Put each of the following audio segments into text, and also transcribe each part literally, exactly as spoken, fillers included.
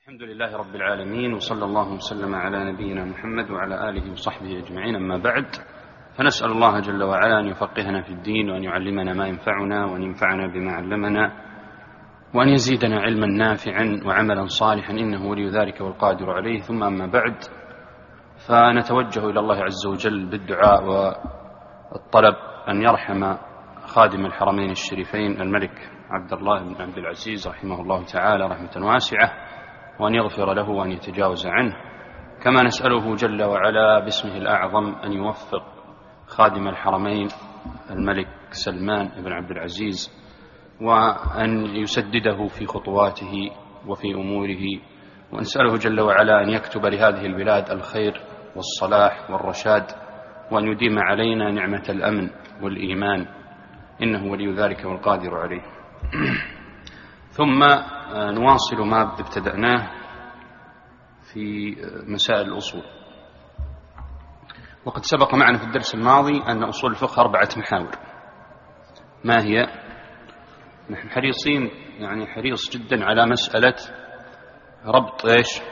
الحمد لله رب العالمين، وصلى الله وسلم على نبينا محمد وعلى آله وصحبه أجمعين. أما بعد، فنسأل الله جل وعلا أن يفقهنا في الدين، وأن يعلمنا ما ينفعنا، وأن ينفعنا بما علمنا، وأن يزيدنا علما نافعا وعملا صالحا، إنه ولي ذلك والقادر عليه. ثم أما بعد، فنتوجه إلى الله عز وجل بالدعاء والطلب أن يرحم خادم الحرمين الشريفين الملك عبد الله بن عبد العزيز رحمه الله تعالى رحمة واسعة، وأن يغفر له وأن يتجاوز عنه. كما نسأله جل وعلا باسمه الأعظم أن يوفق خادم الحرمين الملك سلمان بن عبد العزيز، وأن يسدده في خطواته وفي أموره، ونسأله جل وعلا أن يكتب لهذه البلاد الخير والصلاح والرشاد، وأن يديم علينا نعمة الأمن والإيمان، إنه ولي ذلك والقادر عليه. ثم نواصل ما ابتدأناه في مسائل الأصول. وقد سبق معنا في الدرس الماضي أن أصول الفقه أربعة محاور. ما هي؟ نحن حريصين، يعني حريص جدا على مسألة ربط إيش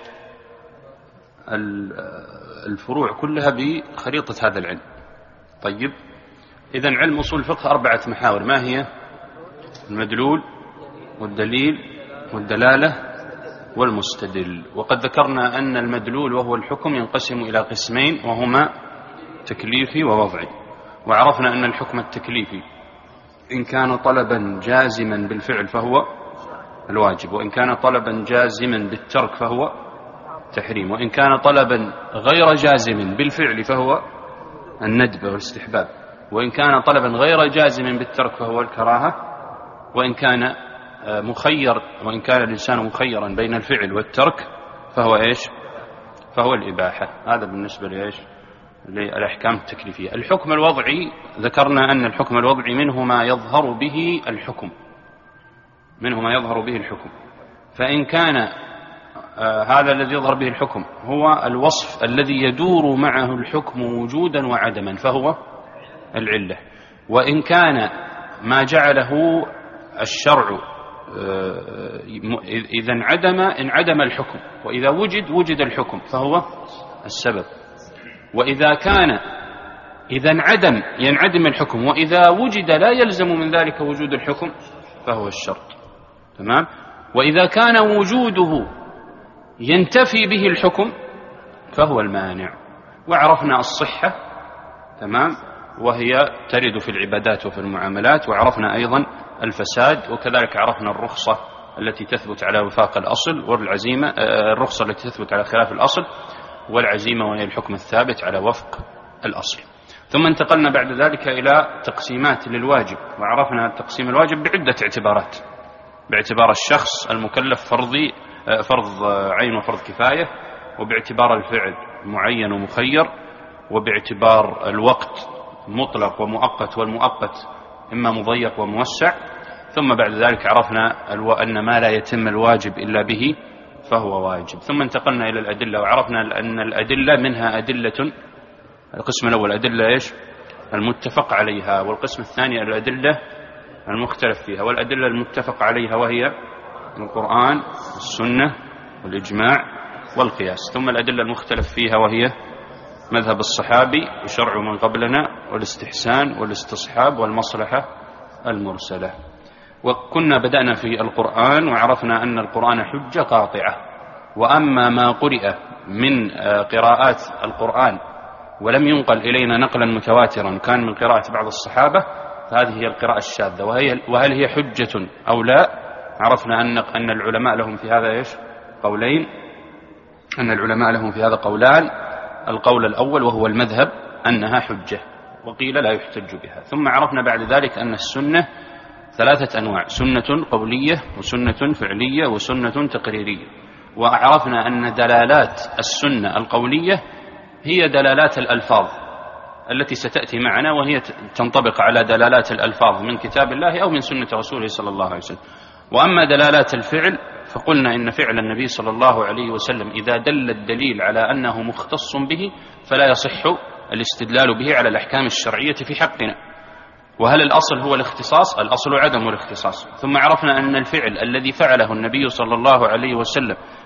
الفروع كلها بخريطة هذا العلم. طيب، إذن علم أصول الفقه أربعة محاور. ما هي؟ المدلول والدليل والدلالة والمستدل. وقد ذكرنا أن المدلول وهو الحكم ينقسم إلى قسمين، وهما تكليفي ووضعي. وعرفنا أن الحكم التكليفي إن كان طلبا جازما بالفعل فهو الواجب، وإن كان طلبا جازما بالترك فهو تحريم، وإن كان طلبا غير جازم بالفعل فهو الندب والاستحباب، وإن كان طلبا غير جازم بالترك فهو الكراهة، وإن كان مخير وإن كان الإنسان مخيرا بين الفعل والترك فهو إيش؟ فهو الإباحة. هذا بالنسبة لإيش؟ للأحكام التكليفية. الحكم الوضعي، ذكرنا أن الحكم الوضعي منه ما يظهر به الحكم منه ما يظهر به الحكم فإن كان آه هذا الذي يظهر به الحكم هو الوصف الذي يدور معه الحكم وجودا وعدما فهو العلة. وإن كان ما جعله الشرع إذا انعدم انعدم الحكم، وإذا وجد وجد الحكم فهو السبب. وإذا كان إذا انعدم ينعدم الحكم، وإذا وجد لا يلزم من ذلك وجود الحكم فهو الشرط. تمام. وإذا كان وجوده ينتفي به الحكم فهو المانع. وعرفنا الصحة، تمام، وهي ترد في العبادات وفي المعاملات. وعرفنا أيضا الفساد، وكذلك عرفنا الرخصة التي تثبت على وفاق الأصل، والعزيمة الرخصة التي تثبت على خلاف الأصل، والعزيمة وهي الحكم الثابت على وفق الأصل. ثم انتقلنا بعد ذلك إلى تقسيمات للواجب، وعرفنا تقسيم الواجب بعدة اعتبارات: باعتبار الشخص المكلف فرضي فرض عين وفرض كفاية، وباعتبار الفعل معين ومخير، وباعتبار الوقت مطلق ومؤقت، والمؤقت إما مضيق وموسع. ثم بعد ذلك عرفنا أن ما لا يتم الواجب إلا به فهو واجب. ثم انتقلنا إلى الأدلة، وعرفنا أن الأدلة منها أدلة. القسم الأول أدلة إيش؟ المتفق عليها، والقسم الثاني الأدلة المختلف فيها. والأدلة المتفق عليها وهي القرآن والسنة والإجماع والقياس. ثم الأدلة المختلف فيها وهي مذهب الصحابي وشرع من قبلنا، والاستحسان والاستصحاب والمصلحة المرسلة. وكنا بدأنا في القرآن، وعرفنا أن القرآن حجة قاطعة. وأما ما قرئ من قراءات القرآن ولم ينقل إلينا نقلا متواترا كان من قراءة بعض الصحابة، فهذه هي القراءة الشاذة. وهي وهل هي حجة أو لا؟ عرفنا أن أن العلماء لهم في هذا إيش؟ قولين. أن العلماء لهم في هذا قولان: القول الأول وهو المذهب أنها حجة، وقيل لا يحتج بها. ثم عرفنا بعد ذلك أن السنة ثلاثة أنواع: سنة قولية، وسنة فعلية، وسنة تقريرية. وعرفنا أن دلالات السنة القولية هي دلالات الألفاظ التي ستأتي معنا، وهي تنطبق على دلالات الألفاظ من كتاب الله أو من سنة رسوله صلى الله عليه وسلم. وأما دلالات الفعل فقلنا إن فعل النبي صلى الله عليه وسلم إذا دل الدليل على أنه مختص به فلا يصح الاستدلال به على الأحكام الشرعية في حقنا. وهل الأصل هو الاختصاص؟ الأصل عدم الاختصاص. ثم عرفنا أن الفعل الذي فعله النبي صلى الله عليه وسلم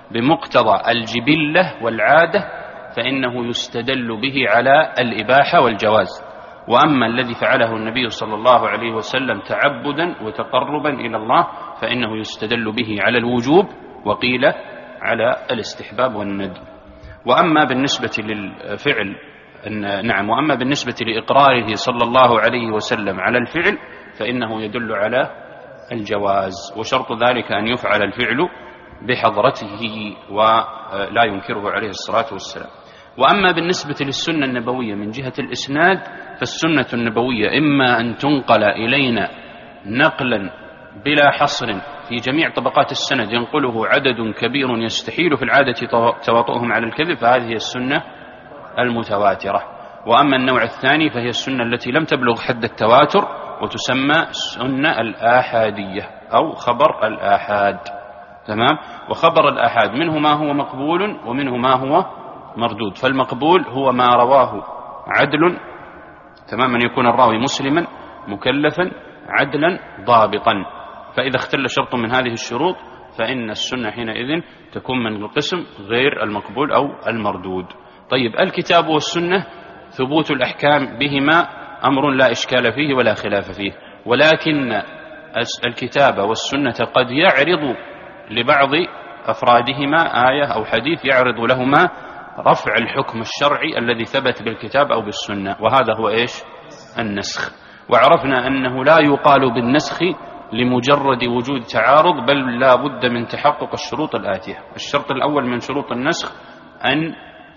بمقتضى الجبلة والعادة فإنه يستدل به على الإباحة والجواز. وأما الذي فعله النبي صلى الله عليه وسلم تعبدا وتقربا إلى الله فإنه يستدل به على الوجوب، وقيل على الاستحباب والندب. وأما بالنسبة للفعل نعم وأما بالنسبة لإقراره صلى الله عليه وسلم على الفعل فإنه يدل على الجواز، وشرط ذلك أن يفعل الفعل بحضرته ولا ينكره عليه الصلاة والسلام. وأما بالنسبة للسنة النبوية من جهة الإسناد فالسنة النبوية إما أن تنقل إلينا نقلا بلا حصر في جميع طبقات السند ينقله عدد كبير يستحيل في العادة تواطؤهم على الكذب، فهذه هي السنة المتواترة. وأما النوع الثاني فهي السنة التي لم تبلغ حد التواتر وتسمى السنة الآحادية أو خبر الآحاد. تمام. وخبر الآحاد منه ما هو مقبول ومنه ما هو مردود. فالمقبول هو ما رواه عدل، تمام، أن يكون الراوي مسلما مكلفا عدلا ضابطا، فإذا اختل شرط من هذه الشروط فإن السنة حينئذ تكون من القسم غير المقبول أو المردود. طيب، الكتاب والسنة ثبوت الأحكام بهما أمر لا إشكال فيه ولا خلاف فيه، ولكن الكتاب والسنة قد يعرض لبعض أفرادهما آية أو حديث يعرض لهما رفع الحكم الشرعي الذي ثبت بالكتاب أو بالسنة، وهذا هو إيش؟ النسخ. وعرفنا أنه لا يقال بالنسخ لمجرد وجود تعارض، بل لا بد من تحقق الشروط الآتية. الشرط الأول من شروط النسخ أن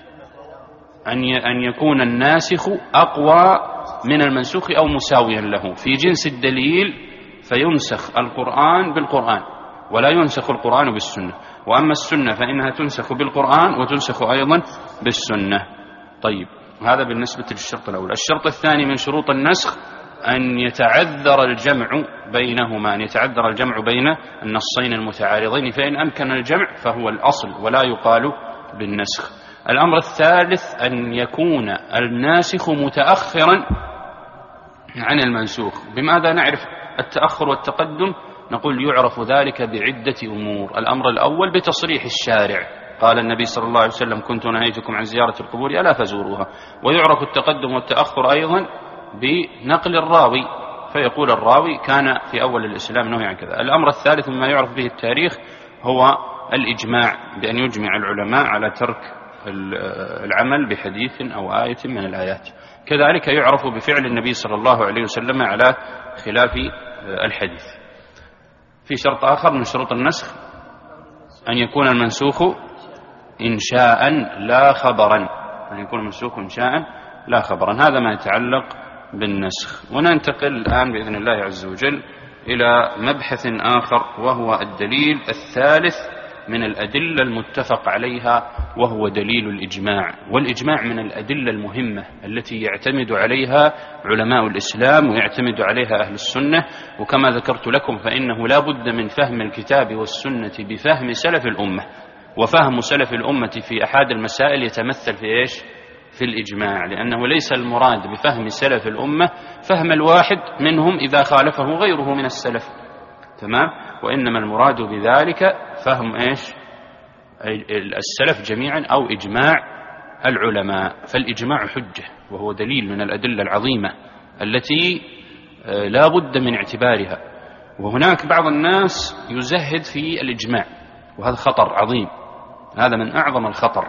أن يكون الناسخ أقوى من المنسوخ أو مساويا له في جنس الدليل، فينسخ القرآن بالقرآن ولا ينسخ القرآن بالسنة. وأما السنة فإنها تنسخ بالقرآن وتنسخ أيضا بالسنة. طيب، هذا بالنسبة للشرط الأول. الشرط الثاني من شروط النسخ أن يتعذر الجمع بينهما، أن يتعذر الجمع بين النصين المتعارضين، فإن أمكن الجمع فهو الأصل ولا يقال بالنسخ. الأمر الثالث أن يكون الناسخ متأخرا عن المنسوخ. بماذا نعرف التأخر والتقدم؟ نقول يعرف ذلك بعدة أمور. الأمر الأول بتصريح الشارع، قال النبي صلى الله عليه وسلم كنت نهيتكم عن زيارة القبور ألا فزوروها. ويعرف التقدم والتأخر أيضا بنقل الراوي، فيقول الراوي كان في أول الإسلام نهي عن كذا. الأمر الثالث مما يعرف به التاريخ هو الإجماع، بأن يجمع العلماء على ترك العمل بحديث أو آية من الآيات. كذلك يعرف بفعل النبي صلى الله عليه وسلم على خلاف الحديث. في شرط آخر من شروط النسخ أن يكون المنسوخ إنشاء لا خبرا، أن يكون المنسوخ إنشاء لا خبرا. هذا ما يتعلق بالنسخ. وننتقل الآن بإذن الله عز وجل إلى مبحث آخر، وهو الدليل الثالث من الأدلة المتفق عليها، وهو دليل الإجماع. والإجماع من الأدلة المهمة التي يعتمد عليها علماء الإسلام ويعتمد عليها أهل السنة. وكما ذكرت لكم فإنه لا بد من فهم الكتاب والسنة بفهم سلف الأمة، وفهم سلف الأمة في أحد المسائل يتمثل في إيش؟ في الإجماع، لأنه ليس المراد بفهم سلف الأمة فهم الواحد منهم إذا خالفه غيره من السلف، تمام؟ وإنما المراد بذلك فهم إيش؟ السلف جميعا أو إجماع العلماء. فالإجماع حجة، وهو دليل من الأدلة العظيمة التي لا بد من اعتبارها. وهناك بعض الناس يزهد في الإجماع، وهذا خطر عظيم، هذا من أعظم الخطر.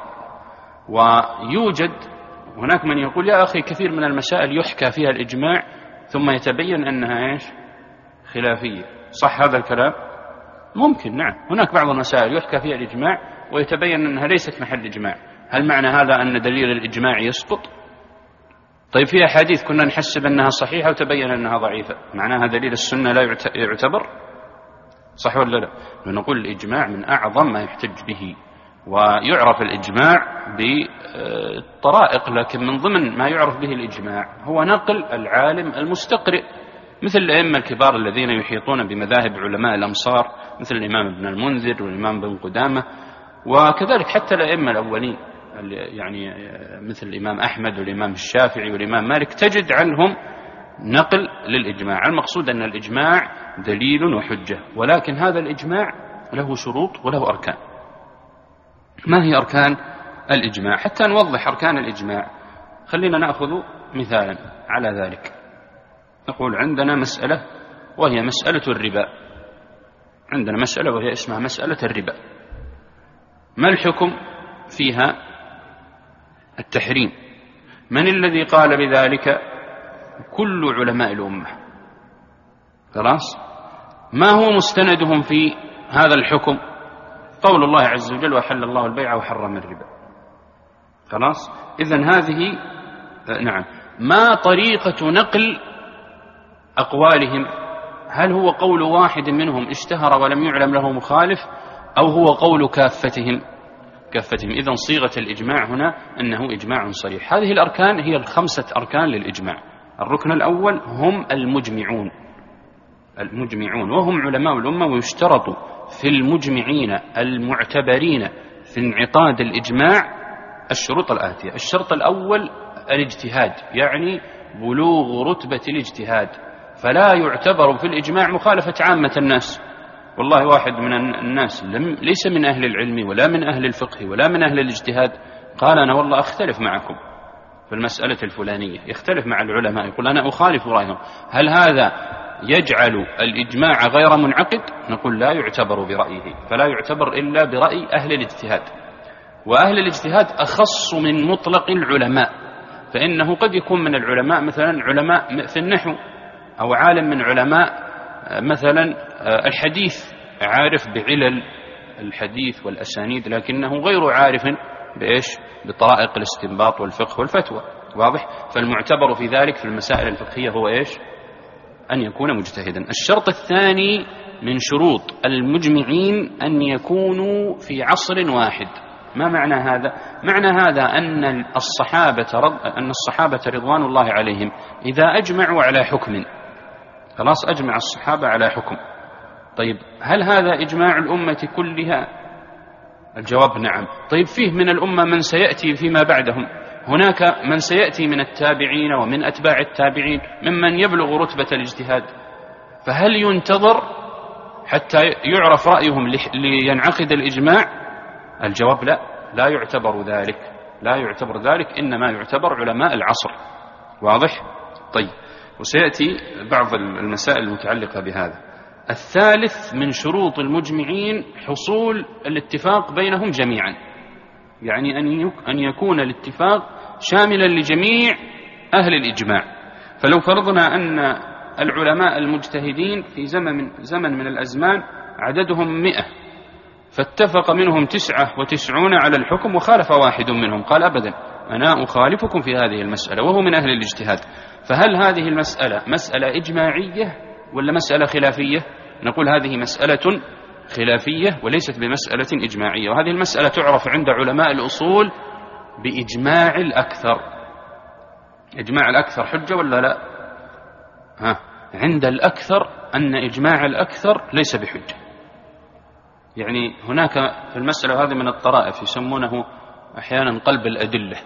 ويوجد هناك من يقول يا أخي كثير من المسائل يحكى فيها الإجماع ثم يتبين أنها إيش؟ خلافية. صح هذا الكلام؟ ممكن، نعم. هناك بعض المسائل يحكى فيها الإجماع ويتبين أنها ليست محل إجماع. هل معنى هذا أن دليل الإجماع يسقط؟ طيب، في أحاديث كنا نحسب أنها صحيحة وتبين أنها ضعيفة، معناها دليل السنة لا يعتبر؟ صح ولا لا؟ نقول الإجماع من أعظم ما يحتج به، ويعرف الإجماع بالطرائق، لكن من ضمن ما يعرف به الإجماع هو نقل العالم المستقرئ، مثل الأئمة الكبار الذين يحيطون بمذاهب علماء الأمصار، مثل الإمام ابن المنذر والإمام بن قدامة، وكذلك حتى الأئمة الأولين يعني مثل الإمام أحمد والإمام الشافعي والإمام مالك، تجد عنهم نقل للإجماع. المقصود أن الإجماع دليل وحجة، ولكن هذا الإجماع له شروط وله أركان. ما هي أركان الإجماع؟ حتى نوضح أركان الإجماع خلينا نأخذ مثالا على ذلك. نقول عندنا مسألة وهي مسألة الربا، عندنا مسألة وهي اسمها مسألة الربا، ما الحكم فيها؟ التحريم. من الذي قال بذلك؟ كل علماء الأمة. خلاص، ما هو مستندهم في هذا الحكم؟ قول الله عز وجل: وحل الله البيع وحرم الربا. خلاص، إذن هذه نعم. ما طريقة نقل أقوالهم؟ هل هو قول واحد منهم اشتهر ولم يعلم له مخالف، أو هو قول كافتهم كافتهم إذن صيغة الإجماع هنا أنه إجماع صريح. هذه الأركان هي الخمسة أركان للإجماع. الركن الأول هم المجمعون المجمعون وهم علماء الأمة، ويشترط في المجمعين المعتبرين في انعقاد الإجماع الشروط الآتية. الشرط الأول الاجتهاد، يعني بلوغ رتبة الاجتهاد، فلا يعتبر في الإجماع مخالفة عامة الناس. والله واحد من الناس لم ليس من أهل العلم ولا من أهل الفقه ولا من أهل الاجتهاد قال أنا والله أختلف معكم في المسألة الفلانية، يختلف مع العلماء، يقول أنا أخالف رأيهم. هل هذا يجعل الإجماع غير منعقد؟ نقول لا يعتبر برأيه، فلا يعتبر إلا برأي أهل الاجتهاد، وأهل الاجتهاد أخص من مطلق العلماء، فإنه قد يكون من العلماء مثلا علماء في النحو، أو عالم من علماء مثلا الحديث عارف بعلل الحديث والأسانيد، لكنه غير عارف بإيش؟ بطرائق الاستنباط والفقه والفتوى. واضح؟ فالمعتبر في ذلك في المسائل الفقهية هو إيش؟ أن يكون مجتهدا. الشرط الثاني من شروط المجمعين أن يكونوا في عصر واحد. ما معنى هذا؟ معنى هذا أن الصحابة رض... أن الصحابة رضوان الله عليهم إذا أجمعوا على حكم، خلاص أجمع الصحابة على حكم، طيب هل هذا إجماع الأمة كلها؟ الجواب نعم. طيب فيه من الأمة من سيأتي فيما بعدهم، هناك من سيأتي من التابعين ومن أتباع التابعين ممن يبلغ رتبة الاجتهاد، فهل ينتظر حتى يعرف رأيهم لينعقد الإجماع؟ الجواب لا، لا يعتبر ذلك، لا يعتبر ذلك، إنما يعتبر علماء العصر. واضح؟ طيب، وسيأتي بعض المسائل المتعلقة بهذا. الثالث من شروط المجمعين حصول الاتفاق بينهم جميعا، يعني أن يكون الاتفاق شاملا لجميع أهل الإجماع. فلو فرضنا أن العلماء المجتهدين في زمن زمن من الأزمان عددهم مئة، فاتفق منهم تسعة وتسعون على الحكم، وخالف واحد منهم قال أبدا أنا أخالفكم في هذه المسألة وهو من أهل الاجتهاد، فهل هذه المسألة مسألة إجماعية ولا مسألة خلافية؟ نقول هذه مسألة خلافية وليست بمسألة إجماعية، وهذه المسألة تعرف عند علماء الأصول بإجماع الأكثر. إجماع الأكثر حجة ولا لا؟ ها، عند الأكثر أن إجماع الأكثر ليس بحجة. يعني هناك في المسألة هذه من الطرائف يسمونه أحيانا قلب الأدلة.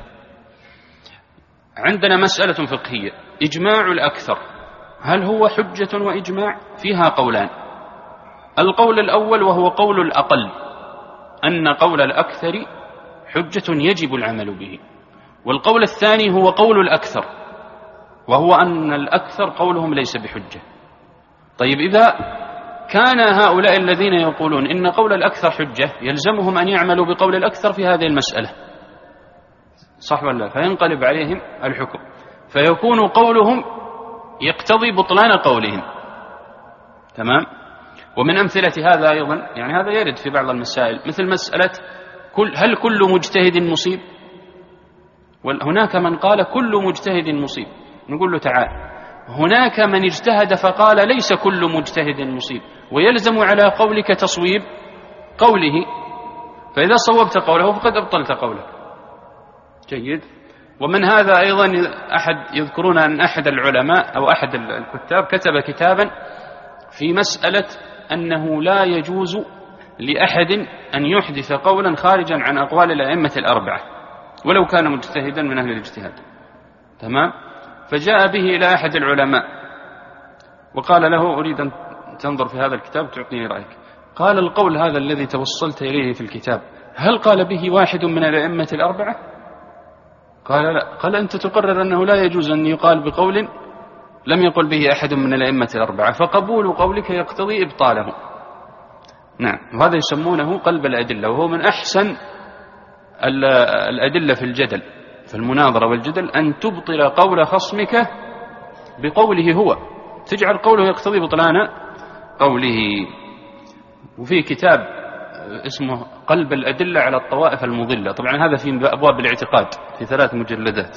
عندنا مسألة فقهية إجماع الأكثر هل هو حجة وإجماع؟ فيها قولان. القول الأول وهو قول الأقل أن قول الأكثر حجة يجب العمل به، والقول الثاني هو قول الأكثر وهو أن الأكثر قولهم ليس بحجة. طيب إذا كان هؤلاء الذين يقولون إن قول الأكثر حجة يلزمهم أن يعملوا بقول الأكثر في هذه المسألة، صح ولا لا؟ فينقلب عليهم الحكم، فيكون قولهم يقتضي بطلان قولهم. تمام؟ ومن أمثلة هذا أيضا، يعني هذا يرد في بعض المسائل، مثل مسألة كل هل كل مجتهد مصيب؟ وهناك من قال كل مجتهد مصيب، نقول له تعال، هناك من اجتهد فقال ليس كل مجتهد مصيب، ويلزم على قولك تصويب قوله، فإذا صوبت قوله فقد أبطلت قوله. جيد. ومن هذا أيضا أحد يذكرون أن أحد العلماء أو أحد الكتاب كتب كتابا في مسألة أنه لا يجوز لأحد أن يحدث قولا خارجا عن أقوال الأئمة الأربعة ولو كان مجتهدا من أهل الاجتهاد. تمام؟ فجاء به إلى أحد العلماء وقال له أريد أن تنظر في هذا الكتاب تعطيني رأيك. قال القول هذا الذي توصلت إليه في الكتاب هل قال به واحد من الأئمة الأربعة؟ قال لا. قال أنت تقرر أنه لا يجوز أن يقال بقول لم يقل به أحد من الأئمة الأربعة، فقبول قولك يقتضي إبطاله. نعم، وهذا يسمونه قلب الأدلة، وهو من أحسن الأدلة في الجدل، في المناظرة والجدل، أن تبطل قول خصمك بقوله هو، تجعل قوله يقتضي بطلان قوله. وفي كتاب اسمه قلب الأدلة على الطوائف المضلة، طبعا هذا في أبواب الاعتقاد في ثلاث مجلدات.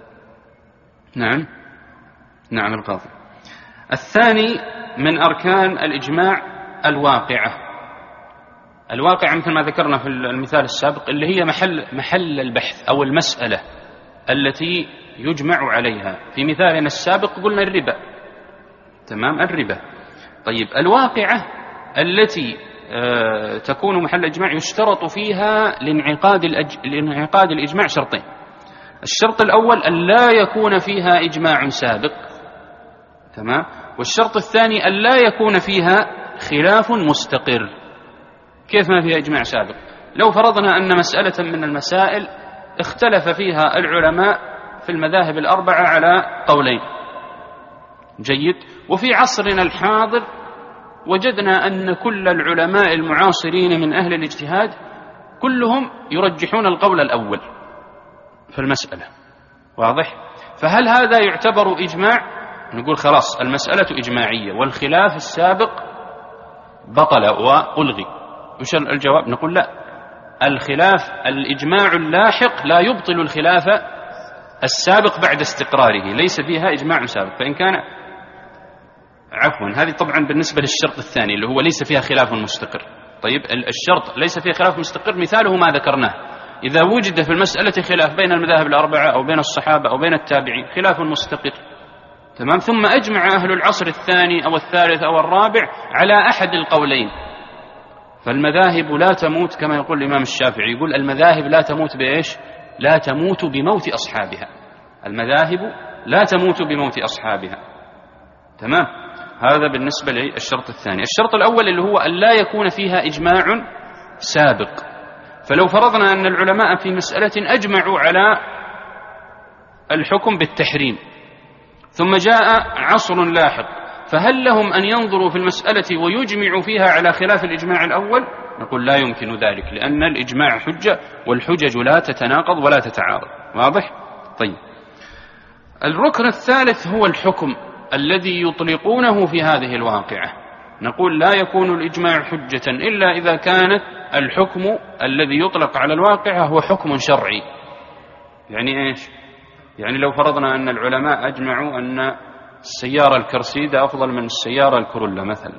نعم نعم القاضي. الثاني من أركان الإجماع الواقعة. الواقعة مثل ما ذكرنا في المثال السابق اللي هي محل محل البحث أو المسألة التي يجمع عليها. في مثالنا السابق قلنا الربا، تمام، الربا. طيب الواقعة التي آه تكون محل إجماع يشترط فيها لانعقاد الأج... لانعقاد الإجماع شرطين. الشرط الأول أن لا يكون فيها إجماع سابق، تمام، والشرط الثاني أن لا يكون فيها خلاف مستقر. كيف ما فيها إجماع سابق؟ لو فرضنا أن مسألة من المسائل اختلف فيها العلماء في المذاهب الأربعة على قولين، جيد، وفي عصرنا الحاضر وجدنا أن كل العلماء المعاصرين من أهل الاجتهاد كلهم يرجحون القول الأول في المسألة، واضح؟ فهل هذا يعتبر إجماع؟ نقول خلاص المسألة إجماعية والخلاف السابق بطل وألغي. وش الجواب؟ نقول لا، الخلاف الإجماع اللاحق لا يبطل الخلاف السابق بعد استقراره، ليس فيها إجماع سابق. فإن كان عفوا هذه طبعا بالنسبة للشرط الثاني اللي هو ليس فيها خلاف مستقر. طيب الشرط ليس فيه خلاف مستقر مثاله ما ذكرناه، إذا وجد في المسألة خلاف بين المذاهب الأربعة أو بين الصحابة أو بين التابعين خلاف مستقر، تمام، ثم أجمع أهل العصر الثاني أو الثالث أو الرابع على أحد القولين، فالمذاهب لا تموت كما يقول الإمام الشافعي، يقول المذاهب لا تموت بإيش؟ لا تموت بموت أصحابها. المذاهب لا تموت بموت أصحابها، تمام. هذا بالنسبة للشرط الثاني. الشرط الأول اللي هو أن لا يكون فيها إجماع سابق. فلو فرضنا أن العلماء في مسألة أجمعوا على الحكم بالتحريم ثم جاء عصر لاحق، فهل لهم أن ينظروا في المسألة ويجمعوا فيها على خلاف الإجماع الأول؟ نقول لا يمكن ذلك، لأن الإجماع حجة والحجج لا تتناقض ولا تتعارض، واضح؟ طيب الركن الثالث هو الحكم الذي يطلقونه في هذه الواقعة. نقول لا يكون الإجماع حجة إلا إذا كانت الحكم الذي يطلق على الواقعة هو حكم شرعي. يعني إيش؟ يعني لو فرضنا أن العلماء أجمعوا أن السيارة الكرسيدة أفضل من السيارة الكورولا مثلا،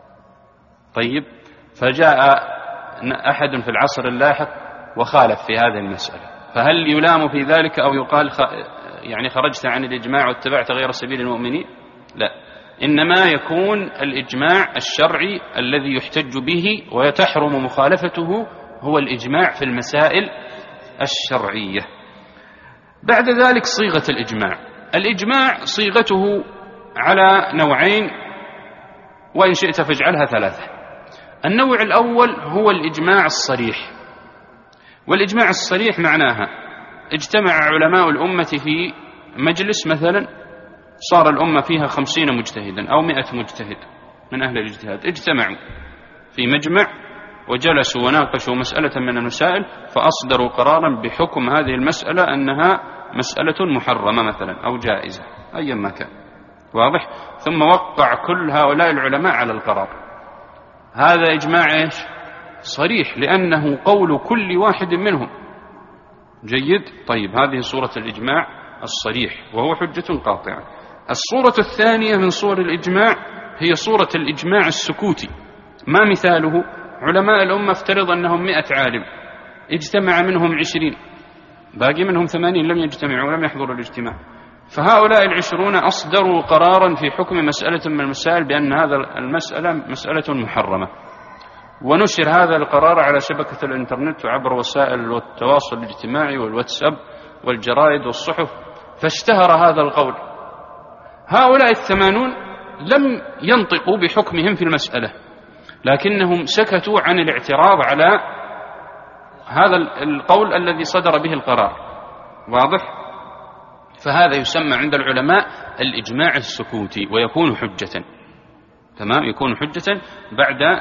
طيب فجاء أحد في العصر اللاحق وخالف في هذه المسألة، فهل يلام في ذلك أو يقال خ... يعني خرجت عن الإجماع واتبعت غير سبيل المؤمنين؟ لا، إنما يكون الإجماع الشرعي الذي يحتج به ويتحرم مخالفته هو الإجماع في المسائل الشرعية. بعد ذلك صيغة الإجماع. الإجماع صيغته على نوعين، وإن شئت فاجعلها ثلاثة. النوع الأول هو الإجماع الصريح، والإجماع الصريح معناها اجتمع علماء الأمة في مجلس مثلا، صار الأمة فيها خمسين مجتهدا أو مئة مجتهد من أهل الاجتهاد، اجتمعوا في مجمع وجلسوا وناقشوا مسألة من المسائل فأصدروا قرارا بحكم هذه المسألة أنها مسألة محرمة مثلا أو جائزة أيا ما كان، واضح؟ ثم وقع كل هؤلاء العلماء على القرار. هذا إجماع إيش؟ صريح، لأنه قول كل واحد منهم، جيد. طيب هذه صورة الإجماع الصريح وهو حجة قاطعة. الصورة الثانية من صور الإجماع هي صورة الإجماع السكوتي. ما مثاله؟ علماء الأمة افترض أنهم مئة عالم، اجتمع منهم عشرين، باقي منهم ثمانين لم يجتمعوا ولم يحضروا الاجتماع، فهؤلاء العشرون أصدروا قرارا في حكم مسألة من المسائل بأن هذا المسألة مسألة محرمة، ونشر هذا القرار على شبكة الإنترنت وعبر وسائل التواصل الاجتماعي والواتساب والجرائد والصحف، فاشتهر هذا القول. هؤلاء الثمانون لم ينطقوا بحكمهم في المسألة، لكنهم سكتوا عن الاعتراض على هذا القول الذي صدر به القرار. واضح؟ فهذا يسمى عند العلماء الإجماع السكوتي، ويكون حجة. تمام؟ يكون حجة بعد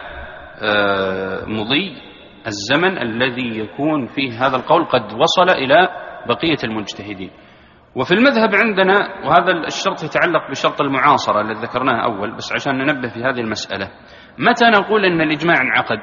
مضي الزمن الذي يكون فيه هذا القول قد وصل إلى بقية المجتهدين. وفي المذهب عندنا، وهذا الشرط يتعلق بشرط المعاصرة الذي ذكرناه أول، بس عشان ننبه في هذه المسألة، متى نقول أن الإجماع انعقد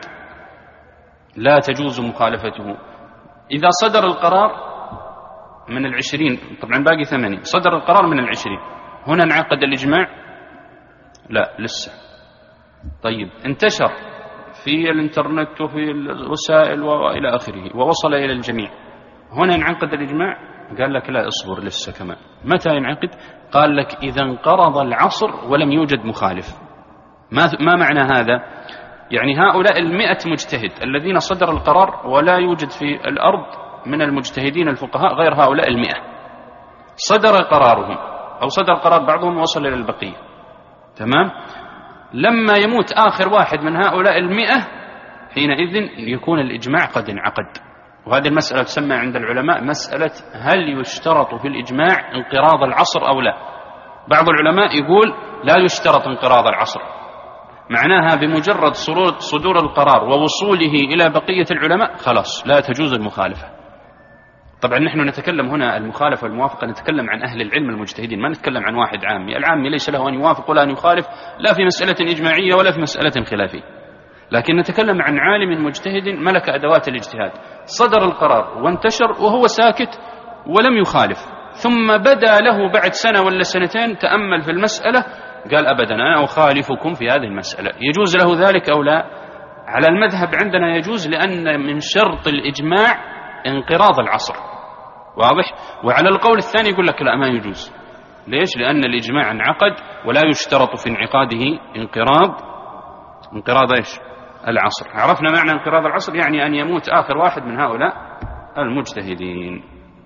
لا تجوز مخالفته؟ إذا صدر القرار من العشرين، طبعا باقي ثمانين، صدر القرار من العشرين، هنا انعقد الإجماع؟ لا، لسه. طيب، انتشر في الانترنت وفي الوسائل وإلى آخره ووصل إلى الجميع، هنا انعقد الإجماع؟ قال لك لا، اصبر لسه كمان. متى ينعقد؟ قال لك إذا انقرض العصر ولم يوجد مخالف. ما ما معنى هذا؟ يعني هؤلاء المئة مجتهد الذين صدر القرار ولا يوجد في الأرض من المجتهدين الفقهاء غير هؤلاء المئة، صدر قرارهم أو صدر قرار بعضهم ووصل إلى البقية. تمام؟ لما يموت آخر واحد من هؤلاء المئة، حينئذ يكون الإجماع قد انعقد. وهذه المسألة تسمى عند العلماء مسألة هل يشترط في الإجماع انقراض العصر أو لا. بعض العلماء يقول لا يشترط انقراض العصر، معناها بمجرد صدور القرار ووصوله إلى بقية العلماء خلاص لا تجوز المخالفة. طبعا نحن نتكلم هنا المخالفة والموافقة، نتكلم عن أهل العلم المجتهدين، ما نتكلم عن واحد عامي. العامي ليس له أن يوافق ولا أن يخالف، لا في مسألة إجماعية ولا في مسألة خلافية، لكن نتكلم عن عالم مجتهد ملك أدوات الاجتهاد، صدر القرار وانتشر وهو ساكت ولم يخالف، ثم بدا له بعد سنة ولا سنتين تأمل في المسألة قال أبدا أنا أخالفكم في هذه المسألة، يجوز له ذلك أو لا؟ على المذهب عندنا يجوز، لأن من شرط الإجماع انقراض العصر. واضح؟ وعلى القول الثاني يقول لك لا، ما يجوز. ليش؟ لأن الإجماع انعقد ولا يشترط في انعقاده انقراض انقراض ايش؟ العصر. عرفنا معنى انقراض العصر، يعني أن يموت آخر واحد من هؤلاء المجتهدين.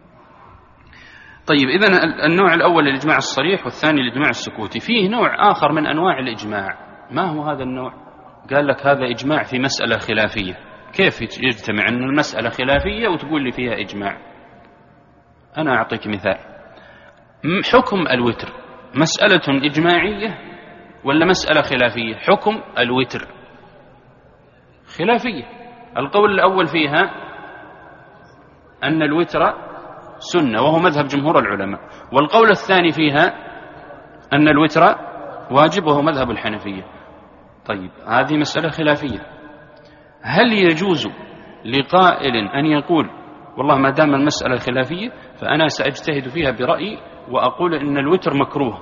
طيب، إذن النوع الأول الإجماع الصريح، والثاني الإجماع السكوتي. فيه نوع آخر من أنواع الإجماع. ما هو هذا النوع؟ قال لك هذا إجماع في مسألة خلافية. كيف يجتمع أن المسألة خلافية وتقول لي فيها إجماع؟ أنا أعطيك مثال. حكم الوتر مسألة إجماعية ولا مسألة خلافية؟ حكم الوتر خلافية. القول الأول فيها أن الوتر سنة وهو مذهب جمهور العلماء، والقول الثاني فيها أن الوتر واجب وهو مذهب الحنفية. طيب، هذه مسألة خلافية. هل يجوز لقائل أن يقول والله ما دام المسألة خلافية فأنا سأجتهد فيها برأيي وأقول إن الوتر مكروه؟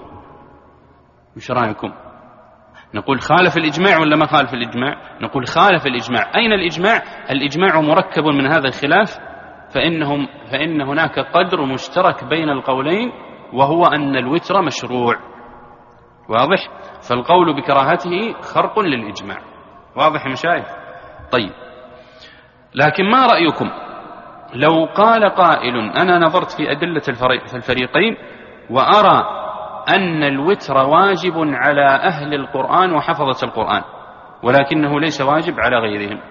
مش رأيكم؟ نقول خالف الإجماع ولا ما خالف الإجماع؟ نقول خالف الإجماع. أين الإجماع؟ الإجماع مركب من هذا الخلاف، فإنهم فإن هناك قدر مشترك بين القولين، وهو أن الوتر مشروع. واضح؟ فالقول بكراهته خرق للإجماع. واضح يا مشايخ؟ طيب، لكن ما رأيكم لو قال قائل أنا نظرت في أدلة الفريقين وأرى أن الوتر واجب على أهل القرآن وحفظة القرآن ولكنه ليس واجب على غيرهم،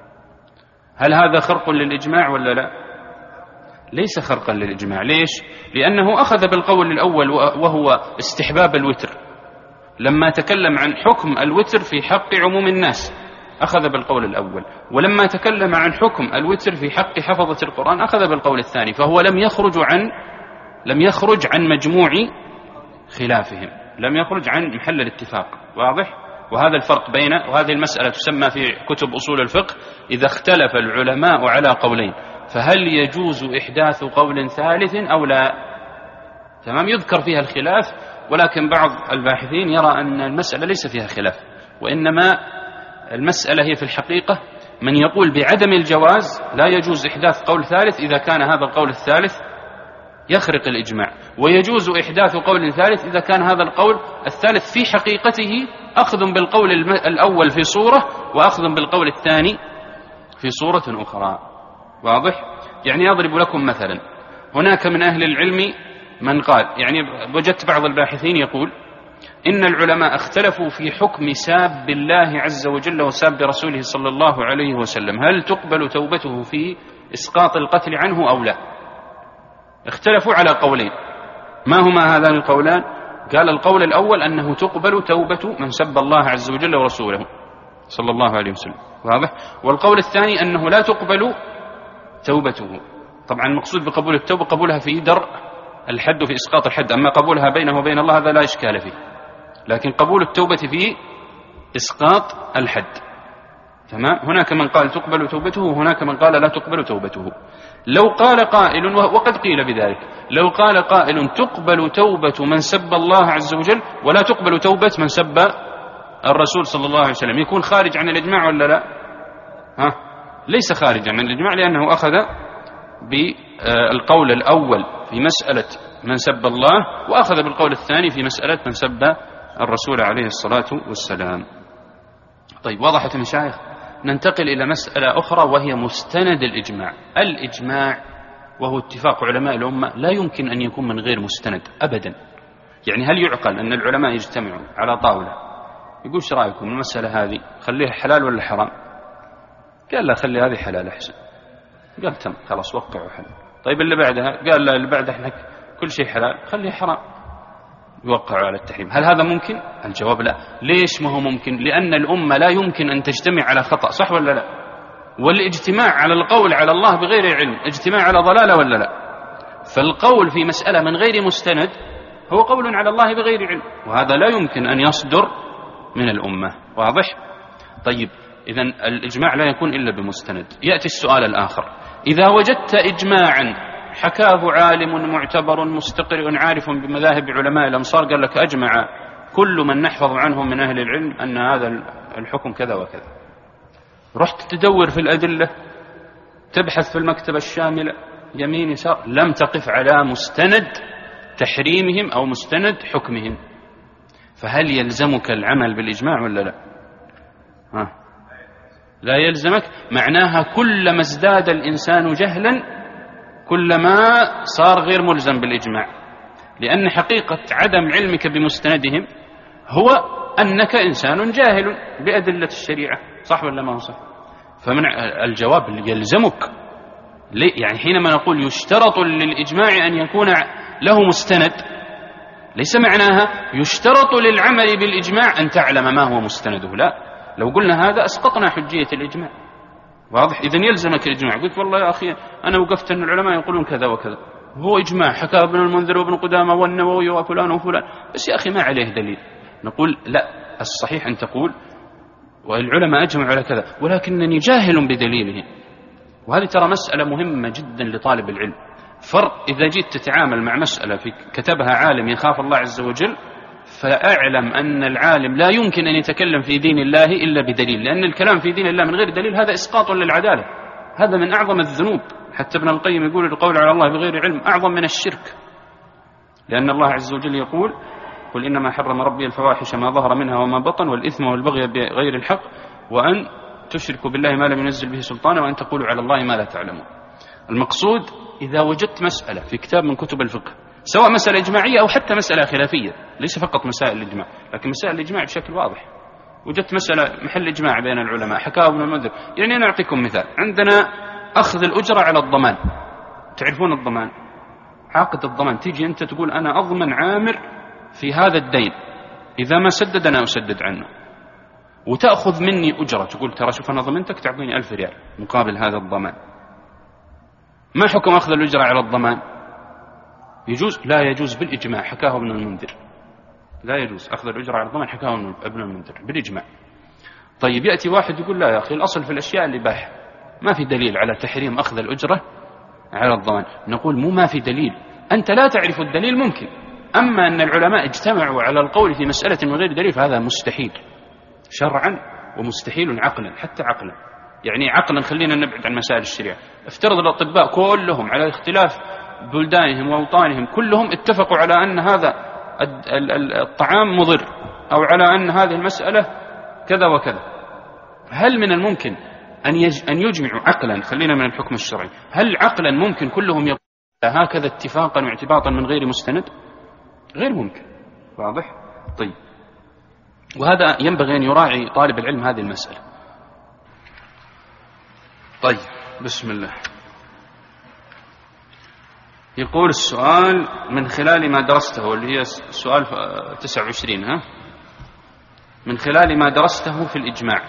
هل هذا خرق للإجماع ولا لا؟ ليس خرقا للإجماع. ليش؟ لأنه أخذ بالقول الأول وهو استحباب الوتر، لما تكلم عن حكم الوتر في حق عموم الناس أخذ بالقول الأول، ولما تكلم عن حكم الوتر في حق حفظة القرآن أخذ بالقول الثاني، فهو لم يخرج عن لم يخرج عن مجموع خلافهم، لم يخرج عن محل الاتفاق. واضح؟ وهذا الفرق بين، وهذه المسألة تسمى في كتب أصول الفقه إذا اختلف العلماء على قولين فهل يجوز إحداث قول ثالث أو لا؟ تمام؟ يذكر فيها الخلاف، ولكن بعض الباحثين يرى أن المسألة ليس فيها خلاف، وإنما المسألة هي في الحقيقة من يقول بعدم الجواز لا يجوز إحداث قول ثالث إذا كان هذا القول الثالث يخرق الإجماع، ويجوز إحداث قول ثالث إذا كان هذا القول الثالث في حقيقته أخذ بالقول الأول في صورة وأخذ بالقول الثاني في صورة أخرى. واضح؟ يعني أضرب لكم مثلا، هناك من أهل العلم من قال، يعني وجدت بعض الباحثين يقول إن العلماء اختلفوا في حكم ساب بالله عز وجل وساب رسوله صلى الله عليه وسلم، هل تقبل توبته في إسقاط القتل عنه أو لا. اختلفوا على قولين. ما هما هذان القولان؟ قال القول الأول أنه تقبل توبة من سب الله عز وجل ورسوله صلى الله عليه وسلم، واضح؟ والقول الثاني أنه لا تقبل توبته. طبعا المقصود بقبول التوبة قبولها في درء الحد وفي إسقاط الحد، أما قبولها بينه وبين الله هذا لا إشكال فيه، لكن قبول التوبة في إسقاط الحد. تمام؟ هناك من قال تقبل توبته وهناك من قال لا تقبل توبته. لو قال قائل، وقد قيل بذلك، لو قال قائل تقبل توبة من سب الله عز وجل ولا تقبل توبة من سب الرسول صلى الله عليه وسلم، يكون خارج عن الإجماع ولا لا؟ ها؟ ليس خارجا عن الإجماع، لأنه أخذ بالقول الأول في مسألة من سب الله وأخذ بالقول الثاني في مسألة من سب الرسول عليه الصلاة والسلام. طيب، وضحت المشايخ؟ ننتقل إلى مسألة أخرى وهي مستند الإجماع. الإجماع وهو اتفاق علماء الأمة لا يمكن أن يكون من غير مستند أبدا. يعني هل يعقل أن العلماء يجتمعوا على طاولة يقول ايش رأيكم المسألة هذه خليها حلال ولا حرام؟ قال لا خلي هذه حلال أحسن. قال تم خلاص وقعوا حلال. طيب اللي بعدها قال لا اللي بعدها احنا كل شيء حلال خليه حرام، يوقعوا على التحريم. هل هذا ممكن؟ الجواب لا. ليش ما هو ممكن؟ لأن الأمة لا يمكن أن تجتمع على خطأ، صح ولا لا؟ والاجتماع على القول على الله بغير علم اجتماع على ضلالة ولا لا؟ فالقول في مسألة من غير مستند هو قول على الله بغير علم، وهذا لا يمكن أن يصدر من الأمة، واضح؟ طيب، إذن الإجماع لا يكون إلا بمستند. يأتي السؤال الآخر: إذا وجدت إجماعا حكاه عالم معتبر مستقر عارف بمذاهب علماء الأمصار، قال لك أجمع كل من نحفظ عنهم من أهل العلم أن هذا الحكم كذا وكذا، رحت تدور في الأدلة تبحث في المكتبة الشاملة يمين يسار، لم تقف على مستند تحريمهم أو مستند حكمهم، فهل يلزمك العمل بالإجماع ولا لا؟ ها؟ لا يلزمك. معناها كلما ازداد الإنسان جهلا كلما صار غير ملزم بالإجماع، لأن حقيقة عدم علمك بمستندهم هو أنك إنسان جاهل بأدلة الشريعة، صح ولا ما هو صح؟ فمن الجواب يلزمك. يعني حينما نقول يشترط للإجماع أن يكون له مستند، ليس معناها يشترط للعمل بالإجماع أن تعلم ما هو مستنده، لا. لو قلنا هذا أسقطنا حجية الإجماع، واضح؟ إذن يلزمك الإجماع. قلت والله يا أخي أنا وقفت أن العلماء يقولون كذا وكذا، هو إجماع حكى ابن المنذر وابن قدامة والنووي وفلان وفلان، بس يا أخي ما عليه دليل. نقول لا، الصحيح أن تقول والعلماء أجمعوا على كذا ولكنني جاهل بدليله. وهذه ترى مسألة مهمة جدا لطالب العلم. فرق إذا جيت تتعامل مع مسألة في كتبها عالم يخاف الله عز وجل، فأعلم أن العالم لا يمكن أن يتكلم في دين الله إلا بدليل، لأن الكلام في دين الله من غير دليل هذا إسقاط للعدالة، هذا من أعظم الذنوب. حتى ابن القيم يقول القول على الله بغير علم أعظم من الشرك، لأن الله عز وجل يقول: قل إنما حرم ربي الفواحش ما ظهر منها وما بطن والإثم والبغي بغير الحق وأن تشركوا بالله ما لم ينزل به سلطانا وأن تقولوا على الله ما لا تعلمون. المقصود إذا وجدت مسألة في كتاب من كتب الفقه، سواء مسألة إجماعية أو حتى مسألة خلافية، ليس فقط مسائل الإجماع لكن مسائل الإجماع بشكل واضح، وجدت مسألة محل إجماع بين العلماء حكاه ابن المنذر. يعني أنا أعطيكم مثال: عندنا أخذ الأجرة على الضمان. تعرفون الضمان؟ عقد الضمان، تيجي أنت تقول أنا أضمن عامر في هذا الدين، إذا ما سدد أنا أسدد عنه، وتأخذ مني أجرة، تقول ترى شوف أنا ضمنتك تعطيني ألف ريال مقابل هذا الضمان. ما حكم أخذ الأجرة على الضمان؟ يجوز؟ لا يجوز بالإجماع، حكاه ابن المنذر. لا يجوز أخذ الأجرة على الضمان، حكاه ابن المنذر بالإجماع. طيب يأتي واحد يقول لا يا أخي الأصل في الأشياء الإباحة، ما في دليل على تحريم أخذ الأجرة على الضمان. نقول مو ما في دليل، أنت لا تعرف الدليل ممكن، أما أن العلماء اجتمعوا على القول في مسألة من غير دليل فهذا مستحيل شرعا ومستحيل عقلا، حتى عقلا. يعني عقلا خلينا نبعد عن مسائل الشريعة. افترض الأطباء كلهم على اختلاف بلدانهم وأوطانهم كلهم اتفقوا على أن هذا الطعام مضر، أو على أن هذه المسألة كذا وكذا، هل من الممكن أن يجمعوا عقلا؟ خلينا من الحكم الشرعي، هل عقلا ممكن كلهم يقولون هكذا اتفاقا واعتباطا من غير مستند؟ غير ممكن، واضح؟ طيب، وهذا ينبغي أن يراعي طالب العلم هذه المسألة. طيب، بسم الله. يقول السؤال من خلال ما درسته، واللي هي سؤال تسعة وعشرين، ها من خلال ما درسته في الإجماع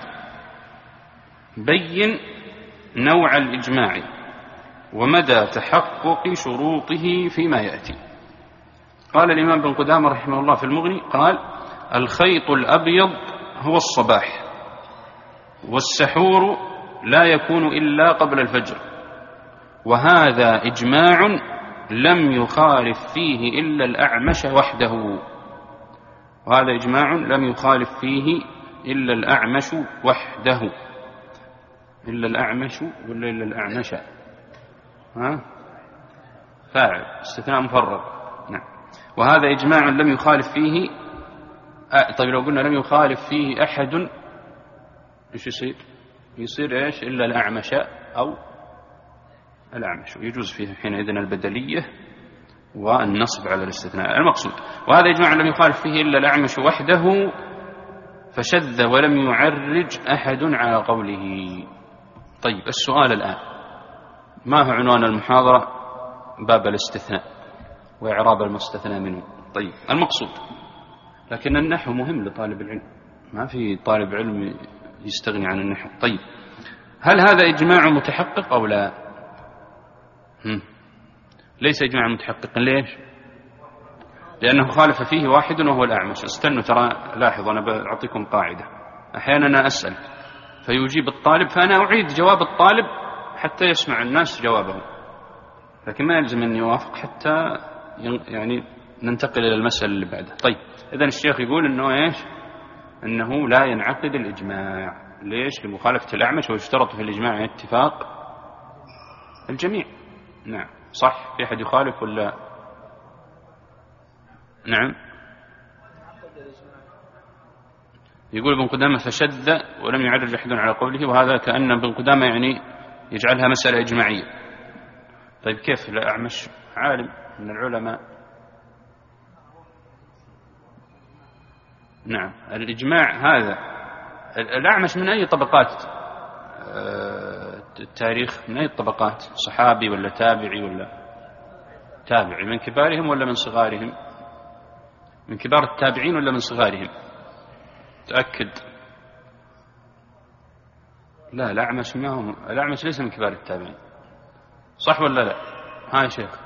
بين نوع الإجماع ومدى تحقق شروطه فيما يأتي. قال الإمام ابن قدامة رحمه الله في المغني، قال: الخيط الأبيض هو الصباح، والسحور لا يكون إلا قبل الفجر، وهذا إجماع لم يخالف فيه إلا الأعمش وحده. وهذا إجماع لم يخالف فيه إلا الأعمش وحده. إلا الأعمش ولا إلا الأعمش؟ ها؟ فاعل، استثناء مفرغ. نعم. وهذا إجماع لم يخالف فيه أ... طيب لو قلنا لم يخالف فيه أحد إيش يصير؟ يصير إيش؟ إلا الأعمش أو الأعمش، ويجوز فيه حينئذ البدلية والنصب على الاستثناء المقصود. وهذا إجماع لم يخالف فيه إلا الأعمش وحده، فشذ ولم يعرج أحد على قوله. طيب السؤال الآن، ما هو عنوان المحاضرة؟ باب الاستثناء وإعراب المستثنى منه. طيب المقصود، لكن النحو مهم لطالب العلم، ما في طالب علم يستغني عن النحو. طيب هل هذا إجماع متحقق أو لا؟ هم. ليس إجماع متحقق. ليش؟ لأنه خالف فيه واحد وهو الأعمش. استنوا ترى، لاحظوا أنا بعطيكم قاعدة، أحيانا أنا أسأل فيجيب الطالب، فأنا أعيد جواب الطالب حتى يسمع الناس جوابه، لكن ما يلزم أن يوافق حتى يعني ننتقل إلى المسألة اللي بعدها. طيب إذن الشيخ يقول أنه إيش؟ أنه لا ينعقد الإجماع. ليش؟ لمخالفة الأعمش، ويشترط في الإجماع اتفاق الجميع. نعم صح. في أحد يخالف ولا؟ نعم. يقول ابن قدامة فشد ولم يعرج أحد على قوله، وهذا كأن ابن قدامة يعني يجعلها مسألة إجماعية. طيب كيف؟ الأعمش عالم من العلماء. نعم. الإجماع هذا الأعمش من أي طبقات التاريخ؟ من أي الطبقات؟ صحابي ولا تابعي ولا تابعي؟ من كبارهم ولا من صغارهم؟ من كبار التابعين ولا من صغارهم؟ تأكد. لا، الأعمش ما هو، الأعمش ليس من كبار التابعين، صح ولا لا؟ ها يا شيخ.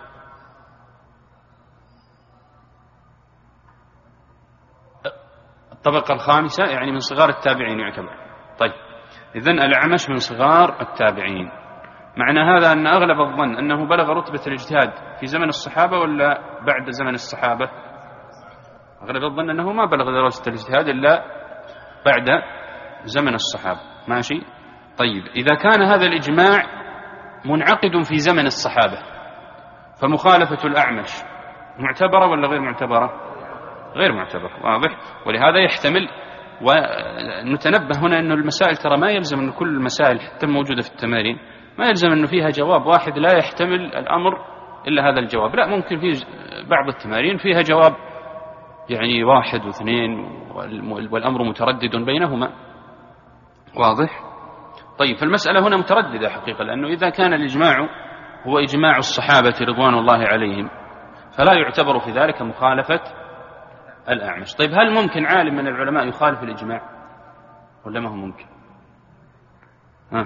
الطبقة الخامسة يعني من صغار التابعين يعتبر. طيب إذن الأعمش من صغار التابعين. معنى هذا أن أغلب الظن أنه بلغ رتبة الاجتهاد في زمن الصحابة ولا بعد زمن الصحابة؟ أغلب الظن أنه ما بلغ درجة الاجتهاد إلا بعد زمن الصحابة. ماشي. طيب إذا كان هذا الإجماع منعقد في زمن الصحابة، فمخالفة الأعمش معتبرة ولا غير معتبرة؟ غير معتبرة. واضح. ولهذا يحتمل، ونتنبه هنا أن المسائل ترى ما يلزم أن كل المسائل حتى الموجودة في التمارين ما يلزم أنه فيها جواب واحد لا يحتمل الأمر إلا هذا الجواب. لا، ممكن في بعض التمارين فيها جواب يعني واحد واثنين والأمر متردد بينهما. واضح. طيب فالمسألة هنا مترددة حقيقة، لأنه إذا كان الإجماع هو إجماع الصحابة رضوان الله عليهم فلا يعتبر في ذلك مخالفة الأعمش. طيب هل ممكن عالم من العلماء يخالف الإجماع ولا ما هو ممكن؟ ها.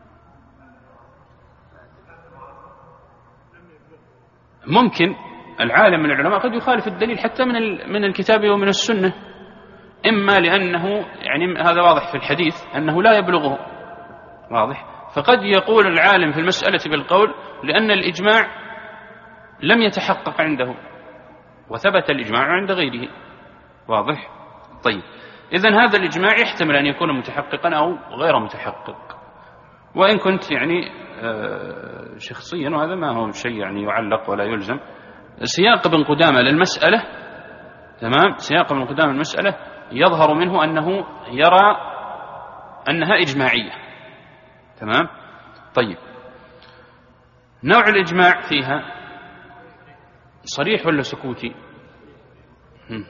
ممكن العالم من العلماء قد يخالف الدليل حتى من من الكتاب ومن السنة، إما لأنه يعني هذا واضح في الحديث أنه لا يبلغه. واضح. فقد يقول العالم في المسألة بالقول لأن الإجماع لم يتحقق عنده وثبت الإجماع عند غيره. واضح. طيب إذن هذا الإجماع يحتمل أن يكون متحققا أو غير متحقق. وإن كنت يعني شخصيا، وهذا ما هو شيء يعني يعلق ولا يلزم، سياق ابن قدامة للمسألة، تمام، سياق ابن قدامة المسألة يظهر منه أنه يرى أنها إجماعية. تمام. طيب نوع الإجماع فيها صريح ولا سكوتي؟ هم.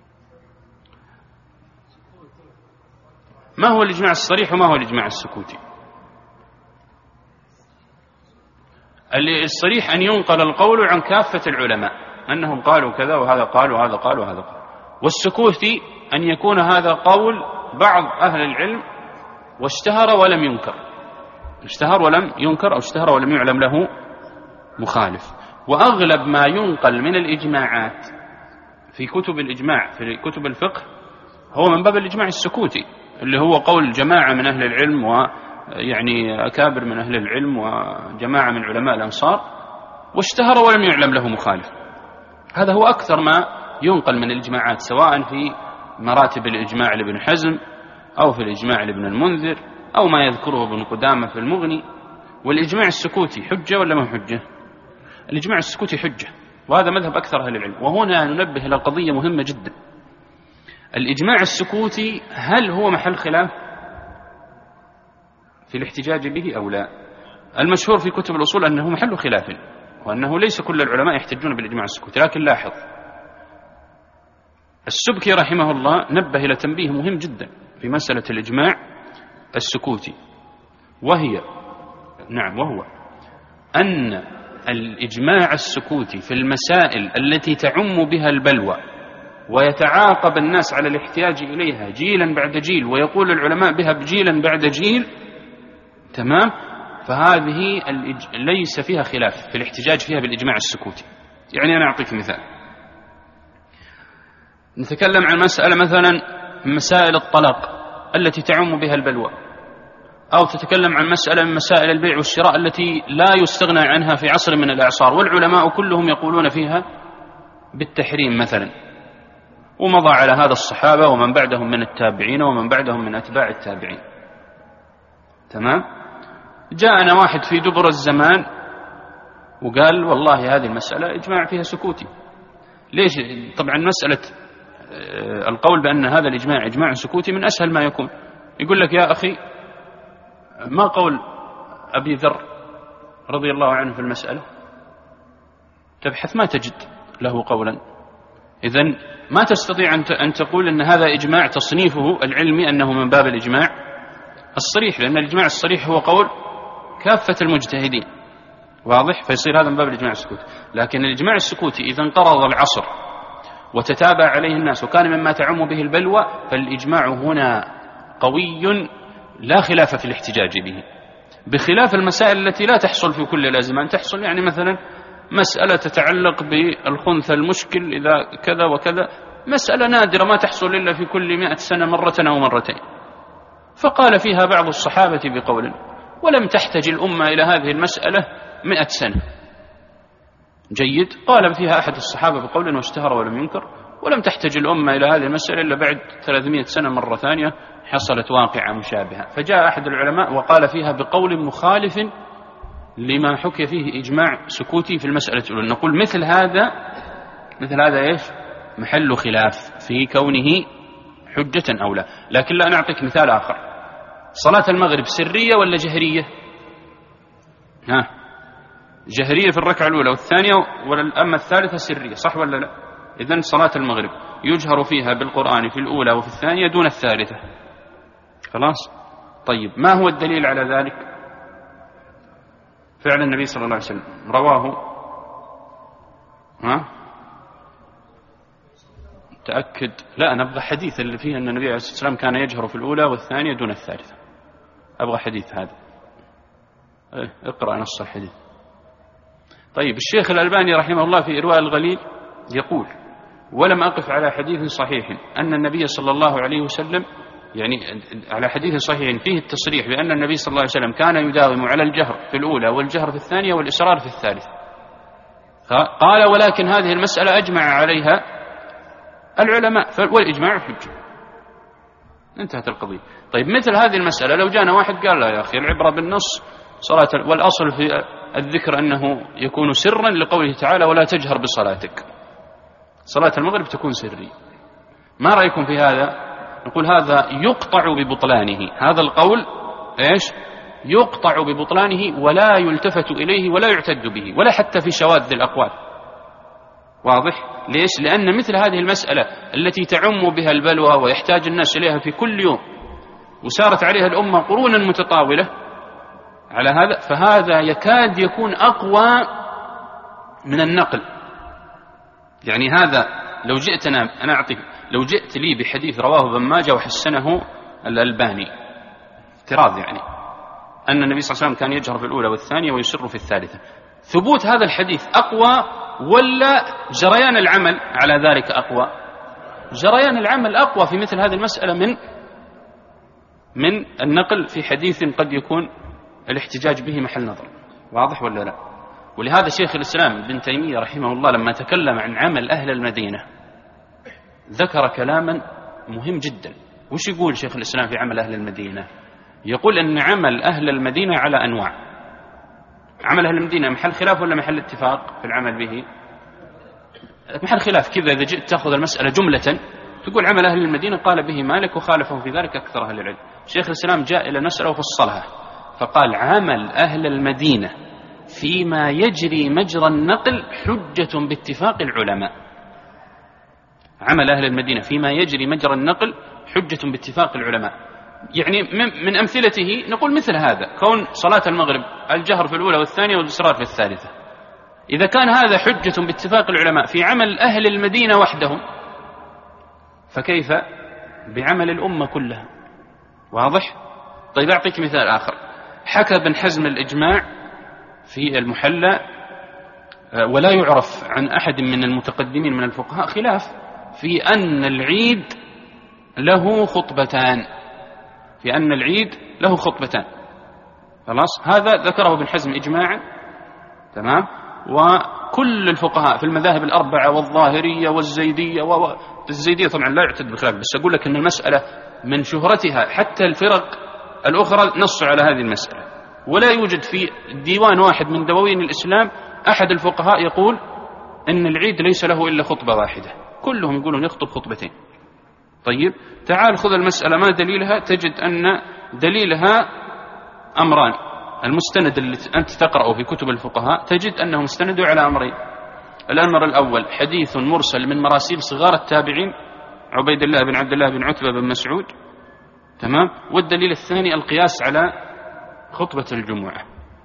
ما هو الإجماع الصريح وما هو الإجماع السكوتي؟ الصريح أن ينقل القول عن كافة العلماء أنهم قالوا كذا وهذا قال وهذا قال وهذا قال. والسكوت أن يكون هذا قول بعض أهل العلم واشتهر ولم ينكر، اشتهر ولم ينكر أو اشتهر ولم يعلم له مخالف. وأغلب ما ينقل من الإجماعات في كتب الإجماع في كتب الفقه هو من باب الإجماع السكوتي، اللي هو قول جماعة من أهل العلم ويعني أكابر من أهل العلم وجماعة من علماء الأنصار، واشتهر ولم يعلم له مخالف. هذا هو أكثر ما ينقل من الإجماعات، سواء في مراتب الإجماع لابن حزم أو في الإجماع لابن المنذر أو ما يذكره ابن قدامة في المغني. والإجماع السكوتي حجة ولا ما حجة؟ الإجماع السكوتي حجة، وهذا مذهب أكثر أهل العلم. وهنا ننبه إلى قضية مهمة جدا: الإجماع السكوتي هل هو محل خلاف في الاحتجاج به أو لا؟ المشهور في كتب الأصول أنه محل خلاف، وأنه ليس كل العلماء يحتجون بالإجماع السكوتي. لكن لاحظ، السبكي رحمه الله نبه إلى تنبيه مهم جدا في مسألة الإجماع السكوتي، وهي نعم وهو أن الإجماع السكوتي في المسائل التي تعم بها البلوى ويتعاقب الناس على الاحتياج إليها جيلا بعد جيل، ويقول العلماء بها جيلا بعد جيل، تمام، فهذه ليس فيها خلاف في الاحتجاج فيها بالإجماع السكوتي. يعني أنا أعطيك مثال، نتكلم عن مسألة مثلا مسائل الطلاق التي تعم بها البلوى، أو تتكلم عن مسألة من مسائل البيع والشراء التي لا يستغنى عنها في عصر من الأعصار، والعلماء كلهم يقولون فيها بالتحريم مثلا، ومضى على هذا الصحابة ومن بعدهم من التابعين ومن بعدهم من أتباع التابعين، تمام. جاءنا واحد في دبر الزمان وقال والله هذه المسألة إجماع فيها سكوتي. ليش؟ طبعا مسألة القول بأن هذا الإجماع إجماع سكوتي من أسهل ما يكون. يقول لك يا أخي ما قول أبي ذر رضي الله عنه في المسألة؟ تبحث ما تجد له قولا. إذن ما تستطيع أن تقول أن هذا إجماع تصنيفه العلمي أنه من باب الإجماع الصريح، لأن الإجماع الصريح هو قول كافة المجتهدين، واضح؟ فيصير هذا من باب الإجماع السكوتي. لكن الإجماع السكوتي إذا انقرض العصر وتتابع عليه الناس وكان مما تعم به البلوى، فالإجماع هنا قوي لا خلاف في الاحتجاج به، بخلاف المسائل التي لا تحصل في كل الأزمان. تحصل يعني مثلا مسألة تتعلق بالخنثى المشكل إذا كذا وكذا، مسألة نادرة ما تحصل إلا في كل مئة سنة مرة أو مرتين، فقال فيها بعض الصحابة بقول، ولم تحتج الأمة إلى هذه المسألة مئة سنة. جيد، قال فيها أحد الصحابة بقول واشتهر ولم ينكر، ولم تحتج الأمة إلى هذه المسألة إلا بعد ثلاثمائة سنة مرة ثانية حصلت واقعة مشابهة. فجاء أحد العلماء وقال فيها بقول مخالف لما حكي فيه إجماع سكوتي في المسألة الأولى. نقول مثل هذا مثل هذا إيش؟ محل خلاف في كونه حجة أو لا. لكن لا، نعطيك مثال آخر: صلاة المغرب سرية ولا جهرية؟ ها، جهرية في الركعة الأولى والثانية، أما الثالثة سرية، صح ولا لا؟ إذن صلاة المغرب يجهر فيها بالقرآن في الأولى وفي الثانية دون الثالثة. خلاص؟ طيب، ما هو الدليل على ذلك؟ فعل النبي صلى الله عليه وسلم رواه، ها؟ تأكد، لا، أنا أبغى حديث اللي فيه أن النبي عليه الصلاة والسلام كان يجهر في الأولى والثانية دون الثالثة. أبغى حديث هذا. إيه، اقرأ نص الحديث. طيب، الشيخ الألباني رحمه الله في إرواء الغليل يقول: ولم أقف على حديث صحيح أن النبي صلى الله عليه وسلم، يعني على حديث صحيح فيه التصريح بأن النبي صلى الله عليه وسلم كان يداوم على الجهر في الأولى والجهر في الثانية والإسرار في الثالثة. قال: ولكن هذه المسألة أجمع عليها العلماء، والإجماع حجة. انتهت القضية. طيب، مثل هذه المسألة لو جانا واحد قال: لا يا أخي، العبرة بالنص، صلاة والأصل في الذكر أنه يكون سرا لقوله تعالى: ولا تجهر بصلاتك. صلاة المغرب تكون سرية. ما رأيكم في هذا؟ نقول هذا يقطع ببطلانه، هذا القول إيش؟ يقطع ببطلانه ولا يلتفت إليه ولا يعتد به، ولا حتى في شواذ الأقوال. واضح؟ ليش؟ لأن مثل هذه المسألة التي تعم بها البلوى ويحتاج الناس إليها في كل يوم، وسارت عليها الأمة قرونا متطاولة، على هذا، فهذا يكاد يكون أقوى من النقل. يعني هذا لو جئتنا أنا أعطيك لو جئت لي بحديث رواه ابن ماجه وحسنه الألباني افتراض، يعني أن النبي صلى الله عليه وسلم كان يجهر في الأولى والثانية ويسر في الثالثة، ثبوت هذا الحديث أقوى ولا جريان العمل على ذلك أقوى؟ جريان العمل أقوى في مثل هذه المسألة من من النقل في حديث قد يكون الاحتجاج به محل نظر. واضح ولا لا؟ ولهذا شيخ الإسلام ابن تيمية رحمه الله لما تكلم عن عمل أهل المدينة ذكر كلاما مهم جدا. وش يقول شيخ الإسلام في عمل أهل المدينة؟ يقول أن عمل أهل المدينة على أنواع. عمل أهل المدينة محل خلاف ولا محل اتفاق في العمل به؟ محل خلاف. كذا إذا جئت تأخذ المسألة جملة تقول عمل أهل المدينة قال به مالك وخالفه في ذلك أكثر أهل العلم. شيخ الإسلام جاء إلى المسألة وفصلها فقال عمل أهل المدينة فيما يجري مجرى النقل حجة باتفاق العلماء. عمل أهل المدينة فيما يجري مجرى النقل حجة باتفاق العلماء. يعني من أمثلته نقول مثل هذا كون صلاة المغرب الجهر في الأولى والثانية والإسرار في الثالثة، إذا كان هذا حجة باتفاق العلماء في عمل أهل المدينة وحدهم فكيف بعمل الأمة كلها؟ واضح؟ طيب أعطيك مثال آخر. حكى ابن حزم الإجماع في المحلى ولا يعرف عن أحد من المتقدمين من الفقهاء خلاف في أن العيد له خطبتان، في أن العيد له خطبتان. خلاص هذا ذكره ابن حزم إجماعا، تمام. وكل الفقهاء في المذاهب الأربعة والظاهرية والزيدية و... الزيدية طبعا لا يعتد بالخلاف، بس أقول لك أن المسألة من شهرتها حتى الفرق الأخرى نصوا على هذه المسألة، ولا يوجد في ديوان واحد من دواوين الإسلام أحد الفقهاء يقول أن العيد ليس له إلا خطبة واحدة، كلهم يقولون يخطب خطبتين. طيب تعال خذ المسألة ما دليلها، تجد أن دليلها أمران. المستند اللي أنت تقرأه في كتب الفقهاء تجد أنه مستند على أمرين. الأمر الأول حديث مرسل من مراسيل صغار التابعين عبيد الله بن عبد الله بن عتبة بن مسعود، تمام. والدليل الثاني القياس على خطبة الجمعة،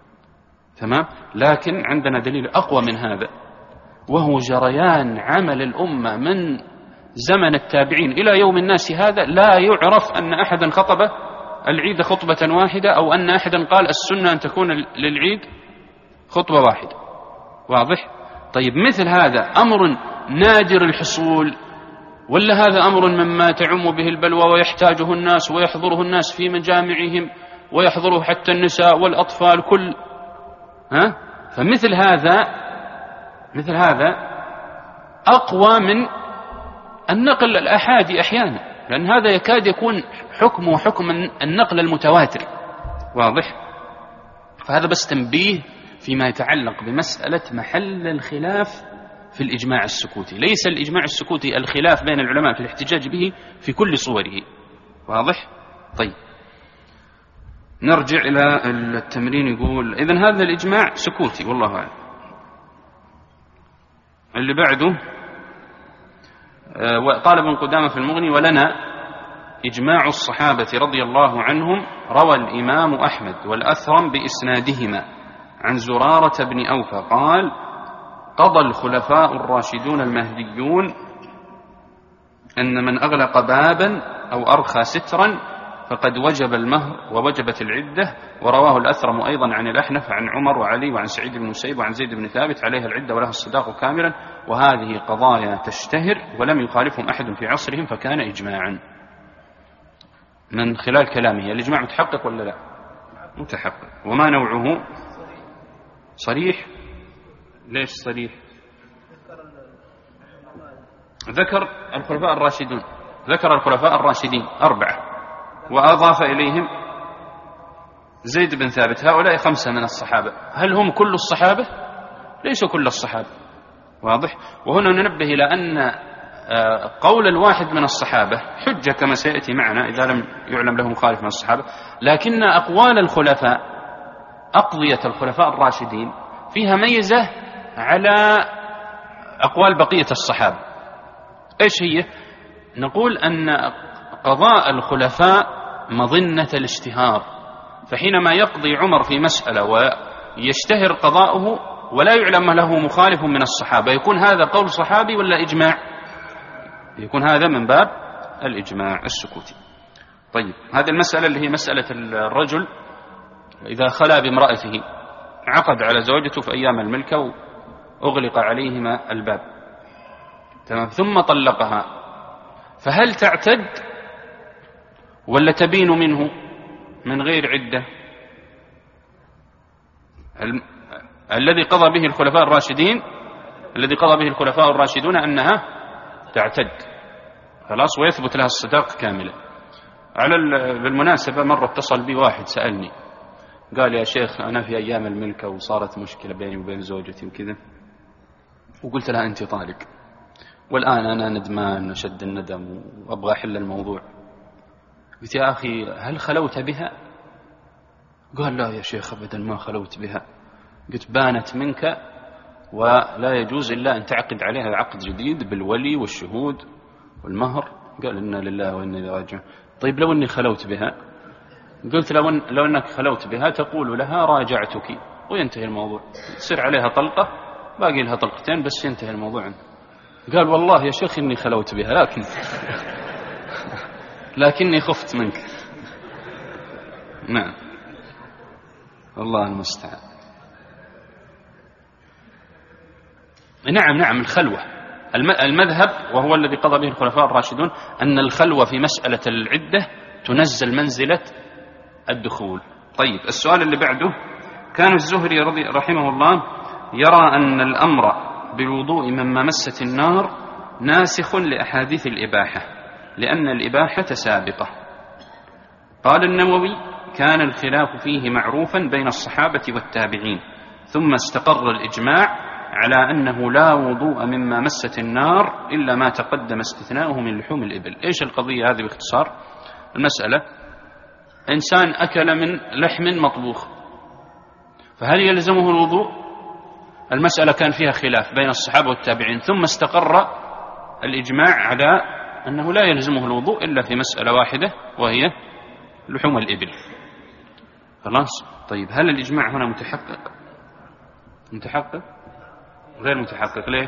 تمام. لكن عندنا دليل أقوى من هذا وهو جريان عمل الأمة من زمن التابعين إلى يوم الناس هذا. لا يعرف أن أحدا خطب العيد خطبة واحدة أو أن أحدا قال السنة أن تكون للعيد خطبة واحدة. واضح؟ طيب مثل هذا أمر نادر الحصول ولا هذا أمر مما تعم به البلوى ويحتاجه الناس ويحضره الناس في مجامعهم ويحضره حتى النساء والأطفال كل ها؟ فمثل هذا مثل هذا أقوى من النقل الأحادي أحيانا، لأن هذا يكاد يكون حكمه حكم النقل المتواتر. واضح؟ فهذا بس تنبيه فيما يتعلق بمسألة محل الخلاف في الإجماع السكوتي. ليس الإجماع السكوتي الخلاف بين العلماء في الاحتجاج به في كل صوره. واضح؟ طيب نرجع إلى التمرين. يقول إذن هذا الإجماع سكوتي والله أعلم. اللي بعده قال ابن قدامة في المغني ولنا إجماع الصحابة رضي الله عنهم روى الإمام أحمد والأثرم بإسنادهما عن زرارة بن أوفى قال قضى الخلفاء الراشدون المهديون أن من أغلق بابا أو أرخى سترا فقد وجب المهر ووجبت العدة. ورواه الأثرم أيضا عن الأحنف عن عمر وعلي وعن سعيد بن مسيب وعن زيد بن ثابت عليها العدة ولها الصداق كاملا. وهذه قضايا تشتهر ولم يخالفهم أحد في عصرهم فكان إجماعا. من خلال كلامه الإجماع متحقق ولا لا؟ متحقق. وما نوعه؟ صريح. ليش صريح؟ ذكر الخلفاء الراشدون، ذكر الخلفاء الراشدين أربعة وأضاف إليهم زيد بن ثابت. هؤلاء خمسة من الصحابة. هل هم كل الصحابة؟ ليسوا كل الصحابة. واضح؟ وهنا ننبه إلى أن قول الواحد من الصحابة حجة كما سيأتي معنا إذا لم يعلم له مخالف من الصحابة، لكن أقوال الخلفاء أقضية الخلفاء الراشدين فيها ميزة على أقوال بقية الصحابة. إيش هي؟ نقول أن قضاء الخلفاء مظنة الاشتهار فحينما يقضي عمر في مسألة ويشتهر قضاؤه ولا يعلم له مخالف من الصحابة، يكون هذا قول صحابي ولا إجماع؟ يكون هذا من باب الإجماع السكوتي. طيب، هذه المسألة اللي هي مسألة الرجل إذا خلا بامرأته، عقد على زوجته في أيام الملكة وأغلق عليهما الباب، تمام، ثم طلقها، فهل تعتد ولا تبين منه من غير عدة؟ ال... الذي قضى به الخلفاء الراشدين الذي قضى به الخلفاء الراشدون أنها تعتد خلاص ويثبت لها الصداق كاملا. على بالمناسبة مرة اتصل بي واحد سألني قال يا شيخ أنا في أيام الملكة وصارت مشكلة بيني وبين زوجتي وكذا، وقلت لها أنت طالق، والآن أنا ندمان أشد الندم وأبغى أحل الموضوع. قلت يا أخي هل خلوت بها؟ قال لا يا شيخ أبدا ما خلوت بها. قلت بانت منك ولا يجوز إلا أن تعقد عليها عقد جديد بالولي والشهود والمهر. قال إنا لله وإنا إليه راجعون. طيب لو أني خلوت بها؟ قلت لو, أن لو أنك خلوت بها تقول لها راجعتك وينتهي الموضوع، تصير عليها طلقة باقي لها طلقتين بس ينتهي الموضوع. قال والله يا شيخ إني خلوت بها لكن لكني خفت منك. نعم، الله المستعان. نعم نعم الخلوة، المذهب وهو الذي قضى به الخلفاء الراشدون أن الخلوة في مسألة العدة تنزل منزلة الدخول. طيب، السؤال اللي بعده، كان الزهري رضي رحمه الله يرى أن الأمر بالوضوء مما مست النار ناسخ لأحاديث الإباحة لأن الإباحة سابقة. قال النووي كان الخلاف فيه معروفا بين الصحابة والتابعين، ثم استقر الإجماع على أنه لا وضوء مما مست النار إلا ما تقدم استثناؤه من لحوم الإبل. إيش القضية هذه باختصار؟ المسألة إنسان أكل من لحم مطبوخ، فهل يلزمه الوضوء؟ المسألة كان فيها خلاف بين الصحابة والتابعين، ثم استقر الإجماع على أنه لا يلزمه الوضوء إلا في مسألة واحدة وهي لحوم الإبل. خلاص. طيب، هل الإجماع هنا متحقق؟ متحقق؟ غير متحقق. ليش؟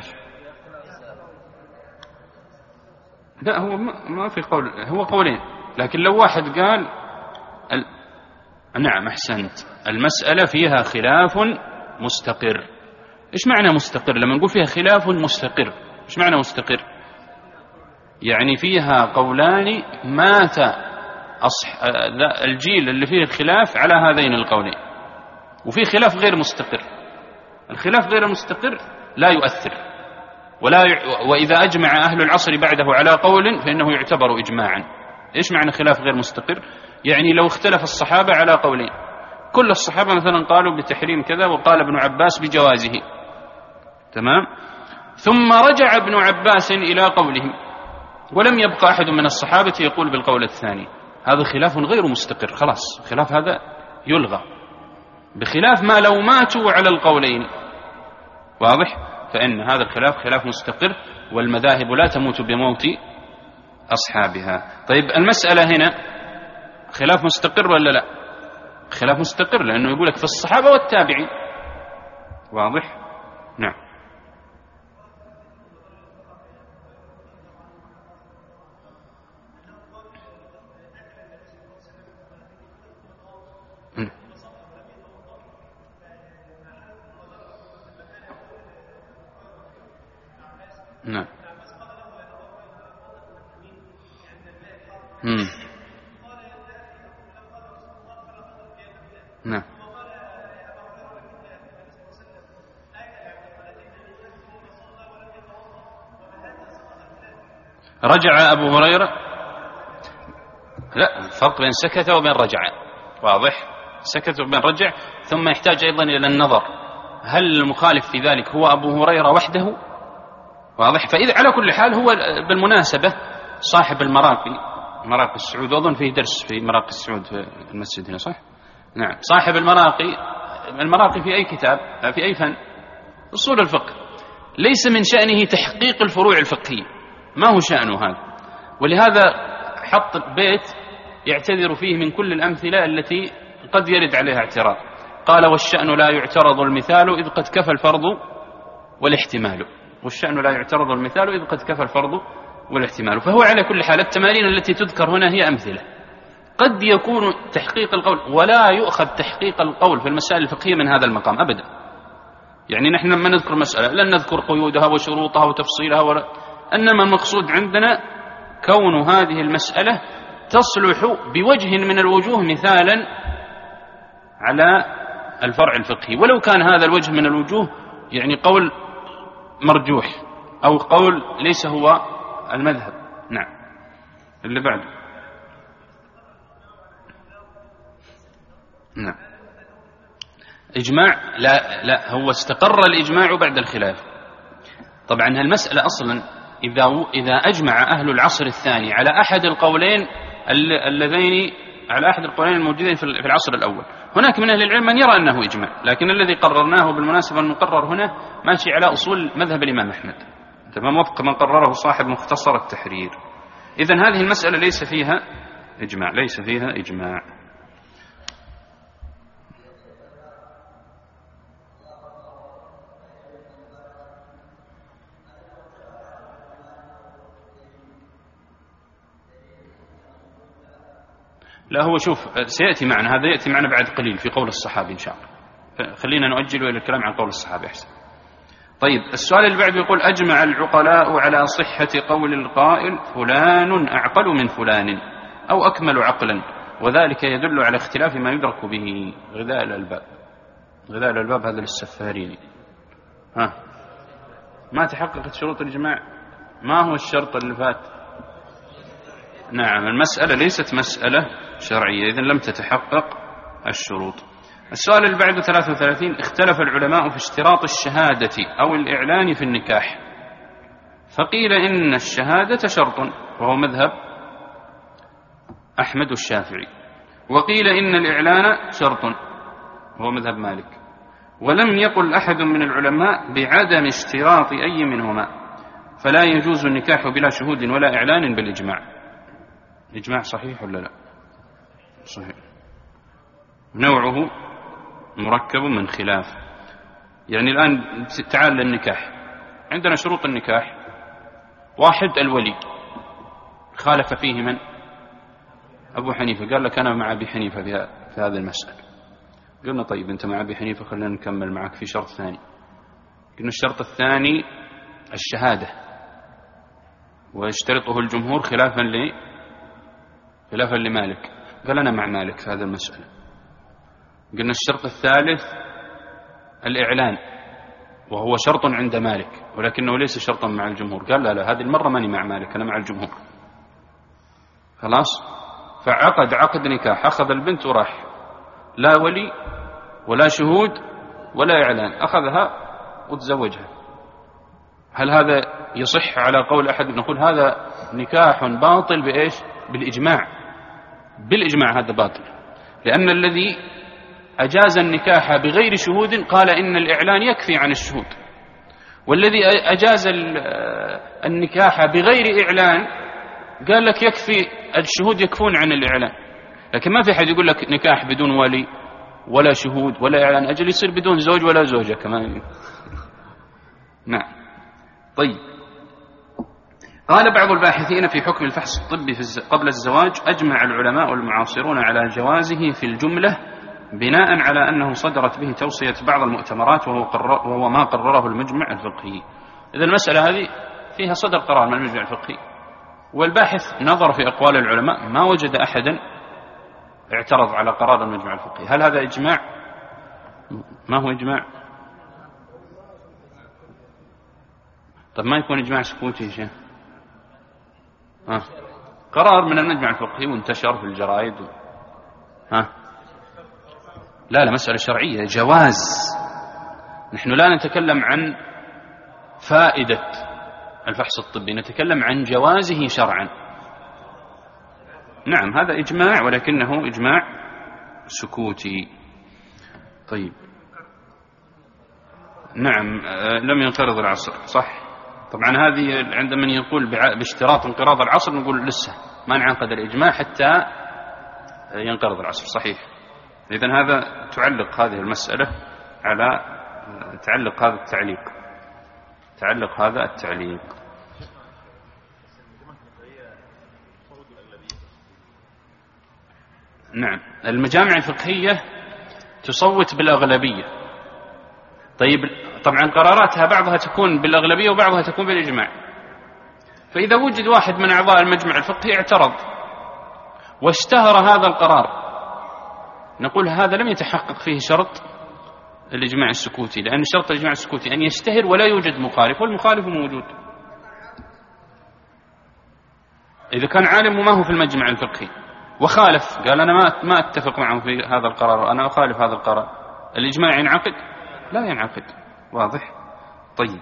لا، هو ما في قول، هو قولين، لكن لو واحد قال ال... نعم أحسنت، المسألة فيها خلاف مستقر. إيش معنى مستقر؟ لما نقول فيها خلاف مستقر إيش معنى مستقر؟ يعني فيها قولان مات أصح... الجيل اللي فيه الخلاف على هذين القولين، وفي خلاف غير مستقر. الخلاف غير مستقر لا يؤثر ولا ي... وإذا أجمع أهل العصر بعده على قول فإنه يعتبر إجماعا. إيش معنى خلاف غير مستقر؟ يعني لو اختلف الصحابة على قولين، كل الصحابة مثلا قالوا بتحريم كذا وقال ابن عباس بجوازه، تمام، ثم رجع ابن عباس إلى قولهم ولم يبقى أحد من الصحابة يقول بالقول الثاني، هذا خلاف غير مستقر. خلاص، خلاف هذا يلغى، بخلاف ما لو ماتوا على القولين. واضح؟ فإن هذا الخلاف خلاف مستقر، والمذاهب لا تموت بموت أصحابها. طيب، المسألة هنا خلاف مستقر ولا لا؟ خلاف مستقر، لأنه يقولك في الصحابة والتابعين. واضح؟ نعم. نعم. مم. نعم. رجع أبو هريرة، لا، فرق بين سكت وبين رجع. واضح؟ سكت وبين رجع، ثم يحتاج أيضا إلى النظر هل المخالف في ذلك هو أبو هريرة وحده؟ واضح؟ فإذا على كل حال هو بالمناسبة صاحب المراقي، مراقي السعود، وأظن فيه درس في مراقي السعود في المسجد هنا، صح؟ نعم. صاحب المراقي، المراقي في أي كتاب؟ في أي فن؟ أصول الفقه. ليس من شأنه تحقيق الفروع الفقهية، ما هو شأنه هذا، ولهذا حط بيت يعتذر فيه من كل الأمثلة التي قد يرد عليها اعتراض. قال والشأن لا يعترض المثال إذ قد كفى الفرض والاحتمال. والشأن لا يعترض المثال إذ قد كفى الفرض والاحتمال. فهو على كل حال التمارين التي تذكر هنا هي أمثلة. قد يكون تحقيق القول، ولا يؤخذ تحقيق القول في المسائل الفقهية من هذا المقام أبدا. يعني نحن لما نذكر مسألة لن نذكر قيودها وشروطها وتفصيلها ولا، إنما المقصود عندنا كون هذه المسألة تصلح بوجه من الوجوه مثالا على الفرع الفقهي، ولو كان هذا الوجه من الوجوه يعني قول مرجوح أو قول ليس هو المذهب. نعم. اللي بعد. نعم. إجماع لا لا هو استقر الإجماع بعد الخلاف. طبعا المسألة أصلا إذا إذا أجمع أهل العصر الثاني على أحد القولين اللذين على أحد القولين الموجودين في العصر الأول، هناك من أهل العلم من يرى أنه إجماع، لكن الذي قررناه بالمناسبة المقرر هنا ماشي على أصول مذهب الإمام أحمد، تمام، وفق من قرره صاحب مختصر التحرير. إذن هذه المسألة ليس فيها إجماع، ليس فيها إجماع. لا هو شوف سيأتي معنا، هذا يأتي معنا بعد قليل في قول الصحابي إن شاء الله، خلينا نؤجل إلى الكلام عن قول الصحابي أحسن. طيب السؤال اللي بعده يقول أجمع العقلاء على صحة قول القائل فلان أعقل من فلان أو أكمل عقلا، وذلك يدل على اختلاف ما يدرك به. غذاء الألباب، غذاء الألباب هذا للسفارين. ها ما تحققت شروط الإجماع. ما هو الشرط اللي فات؟ نعم المسألة ليست مسألة شرعية، إذن لم تتحقق الشروط. السؤال اللي بعده ثلاثة وثلاثين اختلف العلماء في اشتراط الشهادة أو الإعلان في النكاح، فقيل إن الشهادة شرط وهو مذهب أحمد الشافعي، وقيل إن الإعلان شرط وهو مذهب مالك، ولم يقل أحد من العلماء بعدم اشتراط أي منهما، فلا يجوز النكاح بلا شهود ولا إعلان بالإجماع. الإجماع صحيح ولا لا؟ صحيح. نوعه مركب من خلاف. يعني الآن تعال للنكاح، عندنا شروط النكاح. واحد الولي، خالف فيه من؟ أبو حنيفة، قال لك أنا مع أبي حنيفة في هذه المسألة. قلنا طيب أنت مع أبي حنيفة، خلينا نكمل معك في شرط ثاني. قلنا الشرط الثاني الشهادة، ويشترطه الجمهور خلافا لي خلافا لمالك، قال أنا مع مالك في هذه المسألة. قلنا الشرط الثالث الإعلان، وهو شرط عند مالك ولكنه ليس شرطا مع الجمهور، قال لا لا هذه المرة ماني مع مالك، أنا مع الجمهور. خلاص، فعقد عقد نكاح، أخذ البنت وراح، لا ولي ولا شهود ولا إعلان، أخذها وتزوجها. هل هذا يصح على قول أحد؟ نقول هذا نكاح باطل بإيش؟ بالإجماع. بالإجماع هذا باطل، لأن الذي أجاز النكاح بغير شهود قال إن الإعلان يكفي عن الشهود، والذي أجاز النكاح بغير إعلان قال لك يكفي الشهود، يكفون عن الإعلان. لكن ما في حد يقول لك نكاح بدون ولي ولا شهود ولا إعلان، أجل يصير بدون زوج ولا زوجة كمان. نعم. طيب قال بعض الباحثين في حكم الفحص الطبي في قبل الزواج أجمع العلماء المعاصرون على جوازه في الجملة بناء على أنه صدرت به توصية بعض المؤتمرات، وهو, قرر وهو ما قرره المجمع الفقهي. إذا المسألة هذه فيها صدر قرار من المجمع الفقهي، والباحث نظر في أقوال العلماء ما وجد أحدا اعترض على قرار المجمع الفقهي. هل هذا إجماع؟ ما هو إجماع؟ طب ما يكون إجماع سكوتي يا شيخ؟ ها قرار من المجمع الفقهي وانتشر في الجرائد و... ها لا لا مسألة شرعية، جواز. نحن لا نتكلم عن فائدة الفحص الطبي، نتكلم عن جوازه شرعا. نعم هذا إجماع، ولكنه إجماع سكوتي. طيب نعم لم ينقرض العصر، صح. طبعا هذه عند من يقول باشتراط انقراض العصر نقول لسه ما نعقد الإجماع حتى ينقرض العصر، صحيح. إذن هذا تعلق هذه المسألة على تعلق هذا التعليق تعلق هذا التعليق نعم. المجامع الفقهية تصوت بالأغلبية. طيب طبعا قراراتها بعضها تكون بالأغلبية وبعضها تكون بالإجماع. فإذا وجد واحد من أعضاء المجمع الفقهي اعترض واشتهر هذا القرار، نقول هذا لم يتحقق فيه شرط الإجماع السكوتي، لأن شرط الإجماع السكوتي أن يشتهر ولا يوجد مخالف، والمخالف موجود. إذا كان عالم وما هو في المجمع الفقهي وخالف، قال أنا ما ما أتفق معه في هذا القرار، أنا أخالف هذا القرار، الإجماع ينعقد؟ لا ينعقد. واضح؟ طيب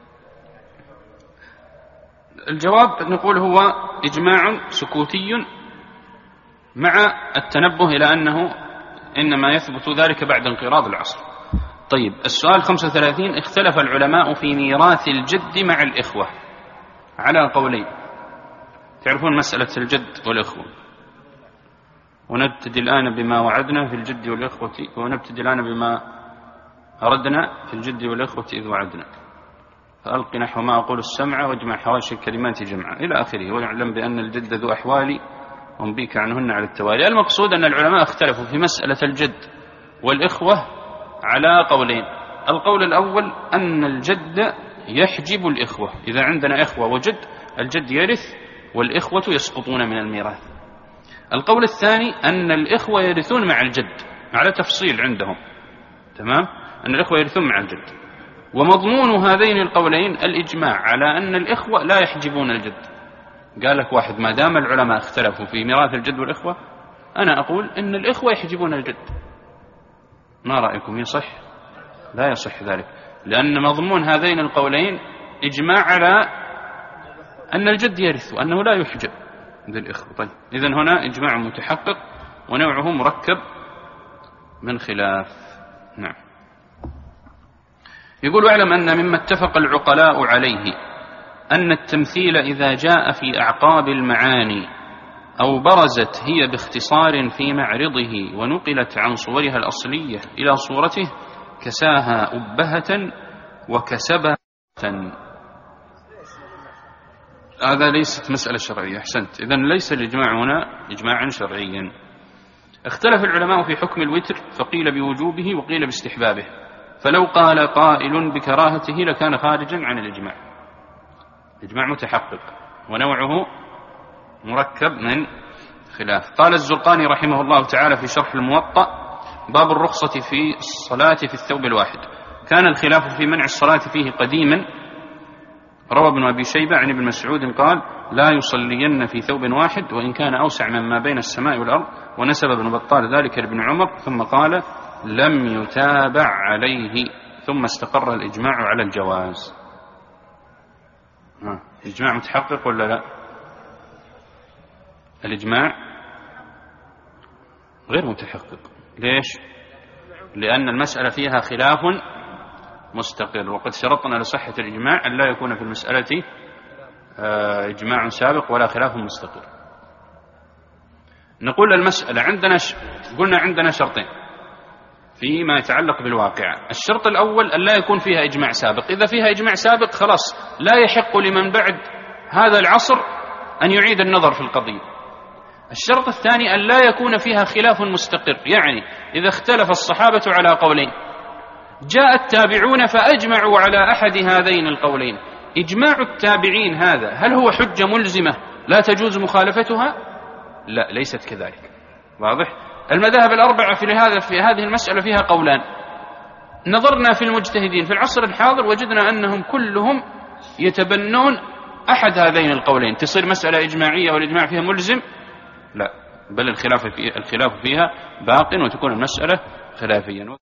الجواب نقول هو إجماع سكوتي مع التنبه إلى أنه إنما يثبت ذلك بعد انقراض العصر. طيب السؤال خمسة وثلاثين، اختلف العلماء في ميراث الجد مع الإخوة على قولين. تعرفون مسألة الجد والإخوة، ونبتدي الآن بما وعدنا في الجد والإخوة، ونبتدي الآن بما أردنا في الجد والإخوة إذ وعدنا، فألق نحو ما أقول السمع واجمع حواشي الكلمات جمعا إلى آخره، واعلم بأن الجد ذو أحوالي وانبيك عنهن على التوالي. المقصود أن العلماء اختلفوا في مسألة الجد والإخوة على قولين. القول الأول أن الجد يحجب الإخوة، إذا عندنا إخوة وجد الجد يرث والإخوة يسقطون من الميراث. القول الثاني أن الإخوة يرثون مع الجد، على تفصيل عندهم، تمام، أن الإخوة يرثون مع الجد. ومضمون هذين القولين الإجماع على أن الإخوة لا يحجبون الجد. قال لك واحد ما دام العلماء اختلفوا في ميراث الجد والإخوة، أنا أقول أن الإخوة يحجبون الجد. ما رأيكم؟ يصح؟ لا يصح ذلك، لأن مضمون هذين القولين إجماع على أن الجد يرث وأنه لا يحجب ذي الإخوة. طيب إذن هنا إجماع متحقق ونوعه مركب من خلاف. نعم. يقول واعلم أن مما اتفق العقلاء عليه أن التمثيل إذا جاء في أعقاب المعاني أو برزت هي باختصار في معرضه ونقلت عن صورها الأصلية إلى صورته كساها أبهة وكسبها. هذا ليست مسألة شرعية. أحسنت. إذن ليس الإجماع هنا إجماعا شرعيا. اختلف العلماء في حكم الوتر، فقيل بوجوبه وقيل باستحبابه، فلو قال قائل بكراهته لكان خارجا عن الإجماع. إجماع متحقق ونوعه مركب من خلاف. قال الزرقاني رحمه الله تعالى في شرح الموطأ: باب الرخصة في الصلاة في الثوب الواحد. كان الخلاف في منع الصلاة فيه قديما. روى ابن أبي شيبة عن ابن مسعود قال: لا يصلين في ثوب واحد وإن كان أوسع مما بين السماء والأرض. ونسب ابن بطال ذلك لابن عمر، ثم قال: لم يتابع عليه، ثم استقر الإجماع على الجواز. ها. إجماع متحقق ولا لا؟ الإجماع غير متحقق. ليش؟ لأن المسألة فيها خلاف مستقر، وقد شرطنا لصحة الإجماع أن لا يكون في المسألة إجماع سابق ولا خلاف مستقر. نقول المسألة عندنا ش... قلنا عندنا شرطين فيما يتعلق بالواقع. الشرط الأول أن لا يكون فيها إجماع سابق. إذا فيها إجماع سابق خلاص لا يحق لمن بعد هذا العصر أن يعيد النظر في القضية. الشرط الثاني أن لا يكون فيها خلاف مستقر، يعني إذا اختلف الصحابة على قولين جاء التابعون فأجمعوا على أحد هذين القولين، إجماع التابعين هذا هل هو حجة ملزمة لا تجوز مخالفتها؟ لا، ليست كذلك. واضح؟ المذاهب الأربعة في هذا في هذه المسألة فيها قولان. نظرنا في المجتهدين في العصر الحاضر وجدنا أنهم كلهم يتبنون أحد هذين القولين. تصير مسألة إجماعية والإجماع فيها ملزم؟ لا، بل الخلاف فيها الخلاف فيها باق وتكون المسألة خلافيا.